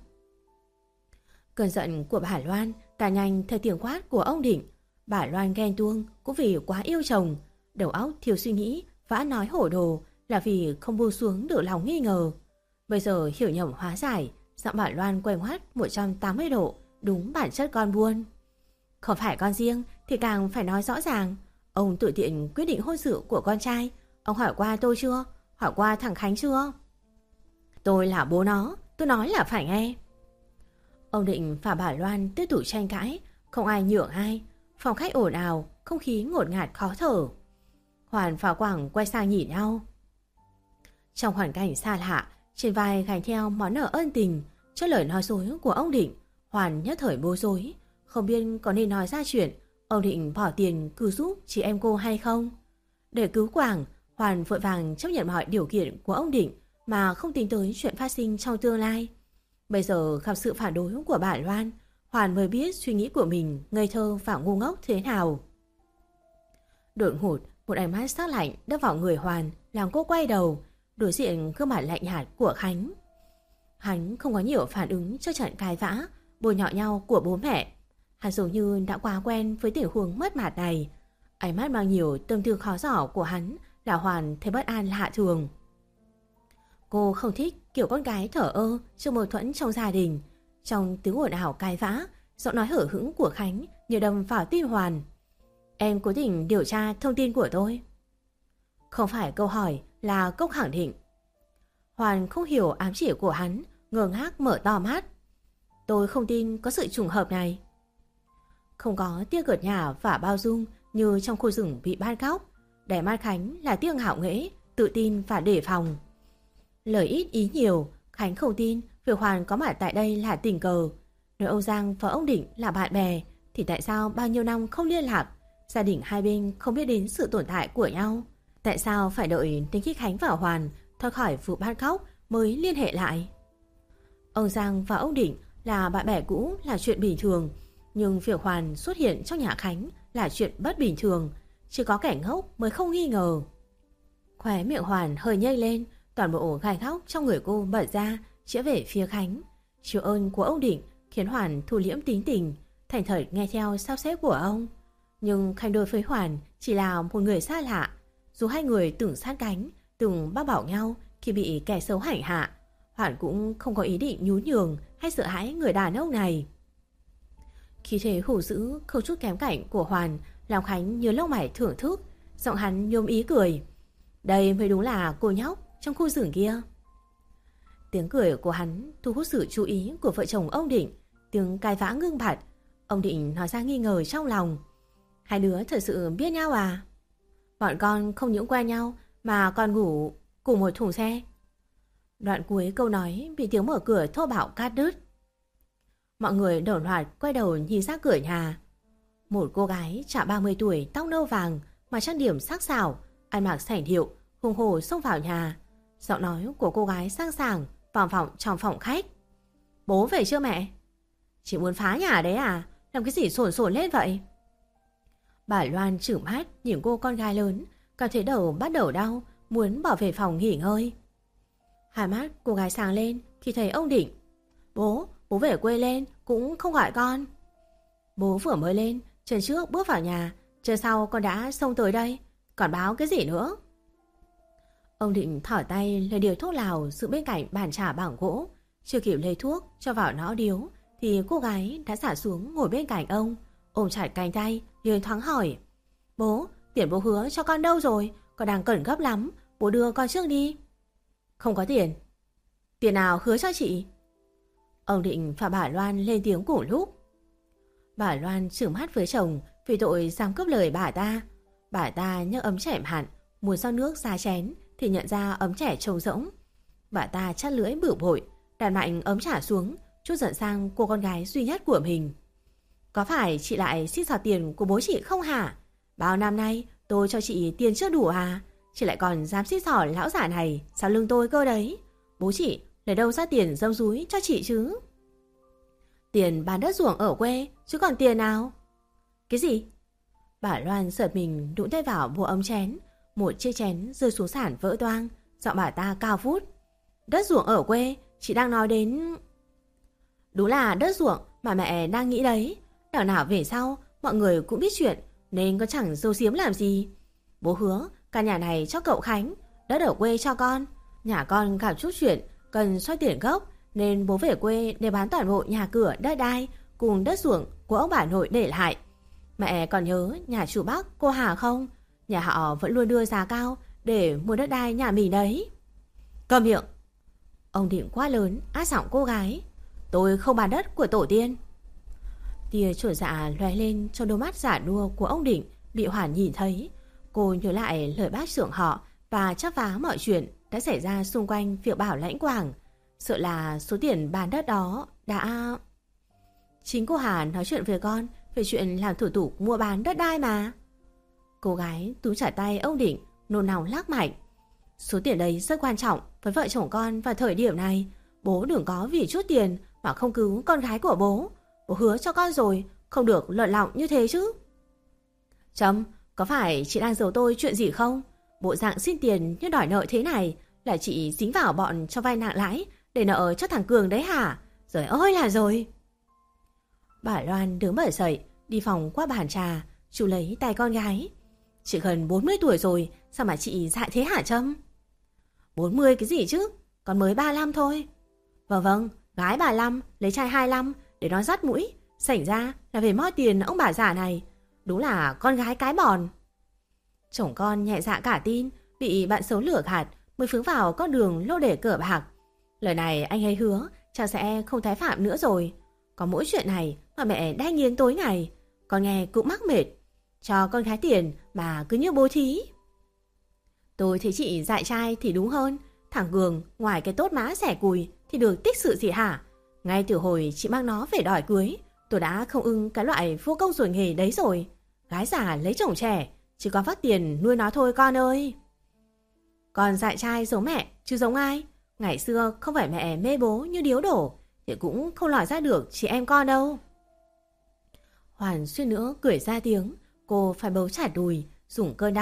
Cơn giận của bà Loan càng nhanh theo tiếng quát của ông Định. Bà Loan ghen tuông cũng vì quá yêu chồng, đầu óc thiếu suy nghĩ và nói hổ đồ là vì không buông xuống được lòng nghi ngờ. Bây giờ hiểu nhầm hóa giải, giọng bà Loan quay ngoắt một trăm tám mươi độ, đúng bản chất con buôn. Không phải con riêng thì càng phải nói rõ ràng. Ông tự tiện quyết định hôn sự của con trai. Ông hỏi qua tôi chưa? Hỏi qua thằng Khánh chưa? Tôi là bố nó, tôi nói là phải nghe. Ông Định và bà Loan tiếp tục tranh cãi, không ai nhượng ai. Phòng khách ồn ào, không khí ngột ngạt khó thở. Hoàn và Quảng quay sang nhìn nhau. Trong hoàn cảnh xa lạ, trên vai gánh theo món nợ ân tình. Trước lời nói dối của ông Định, Hoàn nhất thời bối rối, không biết có nên nói ra chuyện ông Định bỏ tiền cứu giúp chị em cô hay không. Để cứu Quảng, Hoàn vội vàng chấp nhận mọi điều kiện của ông Định mà không tính tới chuyện phát sinh trong tương lai. Bây giờ gặp sự phản đối của bà Loan, Hoàn mới biết suy nghĩ của mình ngây thơ và ngu ngốc thế nào. Đột ngột, một ánh mắt sắc lạnh đập vào người Hoàn, làm cô quay đầu, đối diện gương mặt lạnh nhạt của Khánh. Hắn không có nhiều phản ứng cho trận cãi vã, bôi nhọ nhau của bố mẹ. Hắn dường như đã quá quen với tình huống mất mát này. Ánh mắt mang nhiều tâm tư khó giỏ của hắn là Hoàn thấy bất an lạ thường. Cô không thích kiểu con gái thở ơ trước mâu thuẫn trong gia đình. Trong tiếng ồn ào cãi vã, giọng nói hở hững của Khánh như đâm vào tim Hoàn. Em cố tình điều tra thông tin của tôi. Không phải câu hỏi, là câu khẳng định. Hoàn không hiểu ám chỉ của hắn, ngơ ngác mở to mắt. Tôi không tin có sự trùng hợp này. Không có tiếng cợt nhả và bao dung như trong khu rừng bị bắt cóc. Để mắt Khánh là tiếng ngạo nghễ, tự tin và đề phòng. Lời ít ý nhiều, Khánh không tin việc Hoàn có mặt tại đây là tình cờ. Nếu ông Giang và ông Định là bạn bè thì tại sao bao nhiêu năm không liên lạc? Gia đình hai bên không biết đến sự tồn tại của nhau. Tại sao phải đợi đến khi Khánh và Hoàn thoát khỏi vụ bắt cóc mới liên hệ lại? Ông Giang và ông Định là bạn bè cũ là chuyện bình thường, nhưng việc Hoàn xuất hiện trong nhà Khánh là chuyện bất bình thường. Chỉ có kẻ ngốc mới không nghi ngờ. Khóe miệng Hoàn hơi nhếch lên, toàn bộ gai góc trong người cô bật ra, chĩa về phía Khánh. Chiều ơn của ông Định khiến Hoàn thu liễm tính tình, thành thật nghe theo sắp xếp của ông. Nhưng Khánh đối với Hoàn chỉ là một người xa lạ. Dù hai người từng sát cánh, từng bác bảo nhau khi bị kẻ xấu hành hạ, Hoàn cũng không có ý định nhún nhường hay sợ hãi người đàn ông này. Khí thế hổ dữ không chút kém cạnh của Hoàn làm Khánh nhớ lông mày thưởng thức, giọng hắn nhôm ý cười. Đây mới đúng là cô nhóc trong khu rừng kia. Tiếng cười của hắn thu hút sự chú ý của vợ chồng ông Định. Tiếng cãi vã ngưng bặt. Ông Định nói ra nghi ngờ trong lòng. Hai đứa thật sự biết nhau à? Bọn con không những quen nhau mà còn ngủ cùng một thùng xe. Đoạn cuối câu nói bị tiếng mở cửa thô bạo cắt đứt. Mọi người đổ loạt quay đầu nhìn ra cửa nhà. Một cô gái chạc ba mươi tuổi, tóc nâu vàng, mà trang điểm sắc sảo, ăn mặc sảnh điệu, hùng hổ xông vào nhà. Giọng nói của cô gái sang sảng vang vọng trong phòng khách. Bố về chưa mẹ? Chị muốn phá nhà đấy à? Làm cái gì sồn sồn lên vậy? Bà Loan trừng mắt nhìn cô con gái lớn, cảm thấy đầu bắt đầu đau, muốn bỏ về phòng nghỉ ngơi. Hai mắt cô gái sáng lên khi thấy ông Định. Bố, bố về quê lên cũng không gọi con. Bố vừa mới lên, chân trước bước vào nhà, chân sau con đã xông tới đây, còn báo cái gì nữa? Ông Định thỏ tay lấy điếu thuốc lào dựng bên cạnh bàn trà bằng gỗ. Chưa kịp lấy thuốc cho vào nó điếu thì cô gái đã xả xuống ngồi bên cạnh ông, ôm chặt cánh tay, liền thoáng hỏi. Bố, tiền bố hứa cho con đâu rồi? Con đang cần gấp lắm, bố đưa con trước đi. Không có tiền. Tiền nào hứa cho chị? Ông Định và bà Loan lên tiếng cùng lúc. Bà Loan trừng mắt với chồng vì tội dám cướp lời bà ta. Bà ta nhấc ấm chảy hạn, muốn sau nước ra chén thì nhận ra ấm chảy trống rỗng. Bà ta chát lưỡi bực bội, đặt mạnh ấm trà xuống, chút giận sang cô con gái duy nhất của mình. Có phải chị lại xin xỏ tiền của bố chị không hả? Bao năm nay tôi cho chị tiền chưa đủ à? Chị lại còn dám xin xỏ lão giả này sau lưng tôi cơ đấy. Bố chị lấy đâu ra tiền dâm dúi cho chị chứ? Tiền bán đất ruộng ở quê chứ còn tiền nào? Cái gì? Bà Loan giật mình đụng tay vào bộ ấm chén. Một chiếc chén rơi xuống sàn vỡ toang. Giọng bà ta cao vút. Đất ruộng ở quê, chị đang nói đến... Đúng là đất ruộng mà mẹ đang nghĩ đấy. Đằng nào về sau mọi người cũng biết chuyện, nên có chẳng giấu giếm làm gì. Bố hứa căn nhà này cho cậu Khánh, đất ở quê cho con. Nhà con gặp chút chuyện cần xoay tiền gốc, nên bố về quê để bán toàn bộ nhà cửa, đất đai cùng đất ruộng của ông bà nội để lại. Mẹ còn nhớ nhà chủ Bắc cô Hà không? Nhà họ vẫn luôn đưa giá cao để mua đất đai nhà mình đấy. Câm miệng! Ông Định quá lớn át giọng cô gái. Tôi không bán đất của tổ tiên. Tia chổi dạ lóe lên trong đôi mắt giả đua của ông Định bị Hoàn nhìn thấy. Cô nhớ lại lời bác trưởng họ và chắp vá mọi chuyện đã xảy ra xung quanh việc bảo lãnh quảng. Sợ là số tiền bán đất đó đã... Chính cô Hà nói chuyện với con về chuyện làm thủ tục mua bán đất đai mà. Cô gái túm chặt tay ông Định, nôn nóng lắc mạnh. Số tiền đấy rất quan trọng với vợ chồng con vào thời điểm này. Bố đừng có vì chút tiền mà không cứu con gái của bố. Bố hứa cho con rồi, không được lợn lọng như thế chứ. Trâm, có phải chị đang giấu tôi chuyện gì không? Bộ dạng xin tiền như đòi nợ thế này là chị dính vào bọn cho vay nặng lãi để nợ cho thằng Cường đấy hả? Rồi ơi là rồi. Bà Loan đứng bật dậy, đi phòng qua bàn trà, chú lấy tay con gái. Chị gần bốn mươi tuổi rồi, sao mà chị dại thế hả Trâm? bốn mươi cái gì chứ, còn mới ba mươi lăm thôi. Vâng vâng, gái ba mươi lăm, lấy trai hai mươi lăm để nó dắt mũi. Sảnh ra là về moi tiền ông bà già này. Đúng là con gái cái bòn. Chồng con nhẹ dạ cả tin, bị bạn xấu lửa gạt mới phướng vào con đường lô để cờ bạc. Lời này anh ấy hứa chắc sẽ không tái phạm nữa rồi. Có mỗi chuyện này mà mẹ đay nghiến tối ngày, con nghe cũng mắc mệt. Cho con gái tiền mà cứ như bố thí. Tôi thấy chị dại trai thì đúng hơn. Thằng Cường ngoài cái tốt má xẻ cùi thì được tích sự gì hả? Ngay từ hồi chị mang nó về đòi cưới, tôi đã không ưng cái loại vô công rồi nghề đấy rồi. Gái già lấy chồng trẻ, chỉ có vắt tiền nuôi nó thôi con ơi. Còn dại trai giống mẹ chứ giống ai? Ngày xưa không phải mẹ mê bố như điếu đổ thì cũng không lòi ra được chị em con đâu. Hoàn suýt nữa cười ra tiếng. Cô phải bấu chặt đùi, dùng cơn đau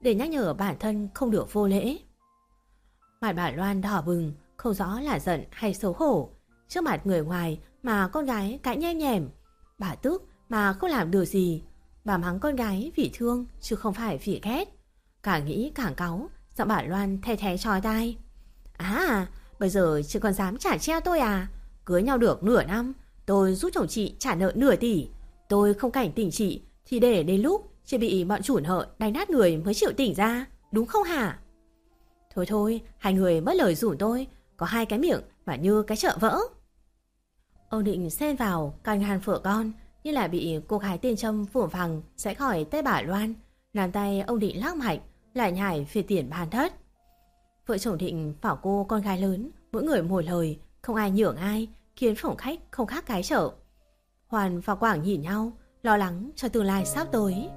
để nhắc nhở bản thân không được vô lễ. Mặt bà Loan đỏ bừng, không rõ là giận hay xấu hổ. Trước mặt người ngoài mà con gái cãi nhem nhèm, bà tức mà không làm được gì. Bà mắng con gái vì thương chứ không phải vì ghét. Càng nghĩ càng cáu, giọng bà Loan the thé chói tai. À, bây giờ chị còn dám trả treo tôi à? Cưới nhau được nửa năm, tôi giúp chồng chị trả nợ nửa tỷ. Tôi không cảnh tỉnh chị thì để đến lúc chị bị bọn chủ nợ đánh nát người mới chịu tỉnh ra, đúng không hả? Thôi thôi, hai người mất lời rủ tôi, có hai cái miệng mà như cái chợ vỡ. Ông định xen vào can ngăn vợ con, nhưng lại bị cô gái tên Trâm phủ phằng sẽ khỏi tay bà Loan. Làm tay ông Định lắc mạnh, lại nhảy về tiền bàn thất. Vợ chồng Định bảo cô con gái lớn, mỗi người một lời, không ai nhường ai, khiến phòng khách không khác cái chợ. Hoàn và Quảng nhìn nhau, lo lắng cho tương lai sắp tới.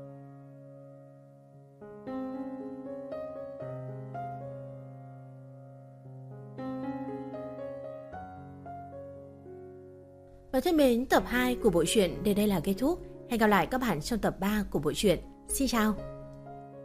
Và thân mến, tập hai của bộ truyện đến đây là kết thúc. Hẹn gặp lại các bạn trong tập ba của bộ truyện. Xin chào!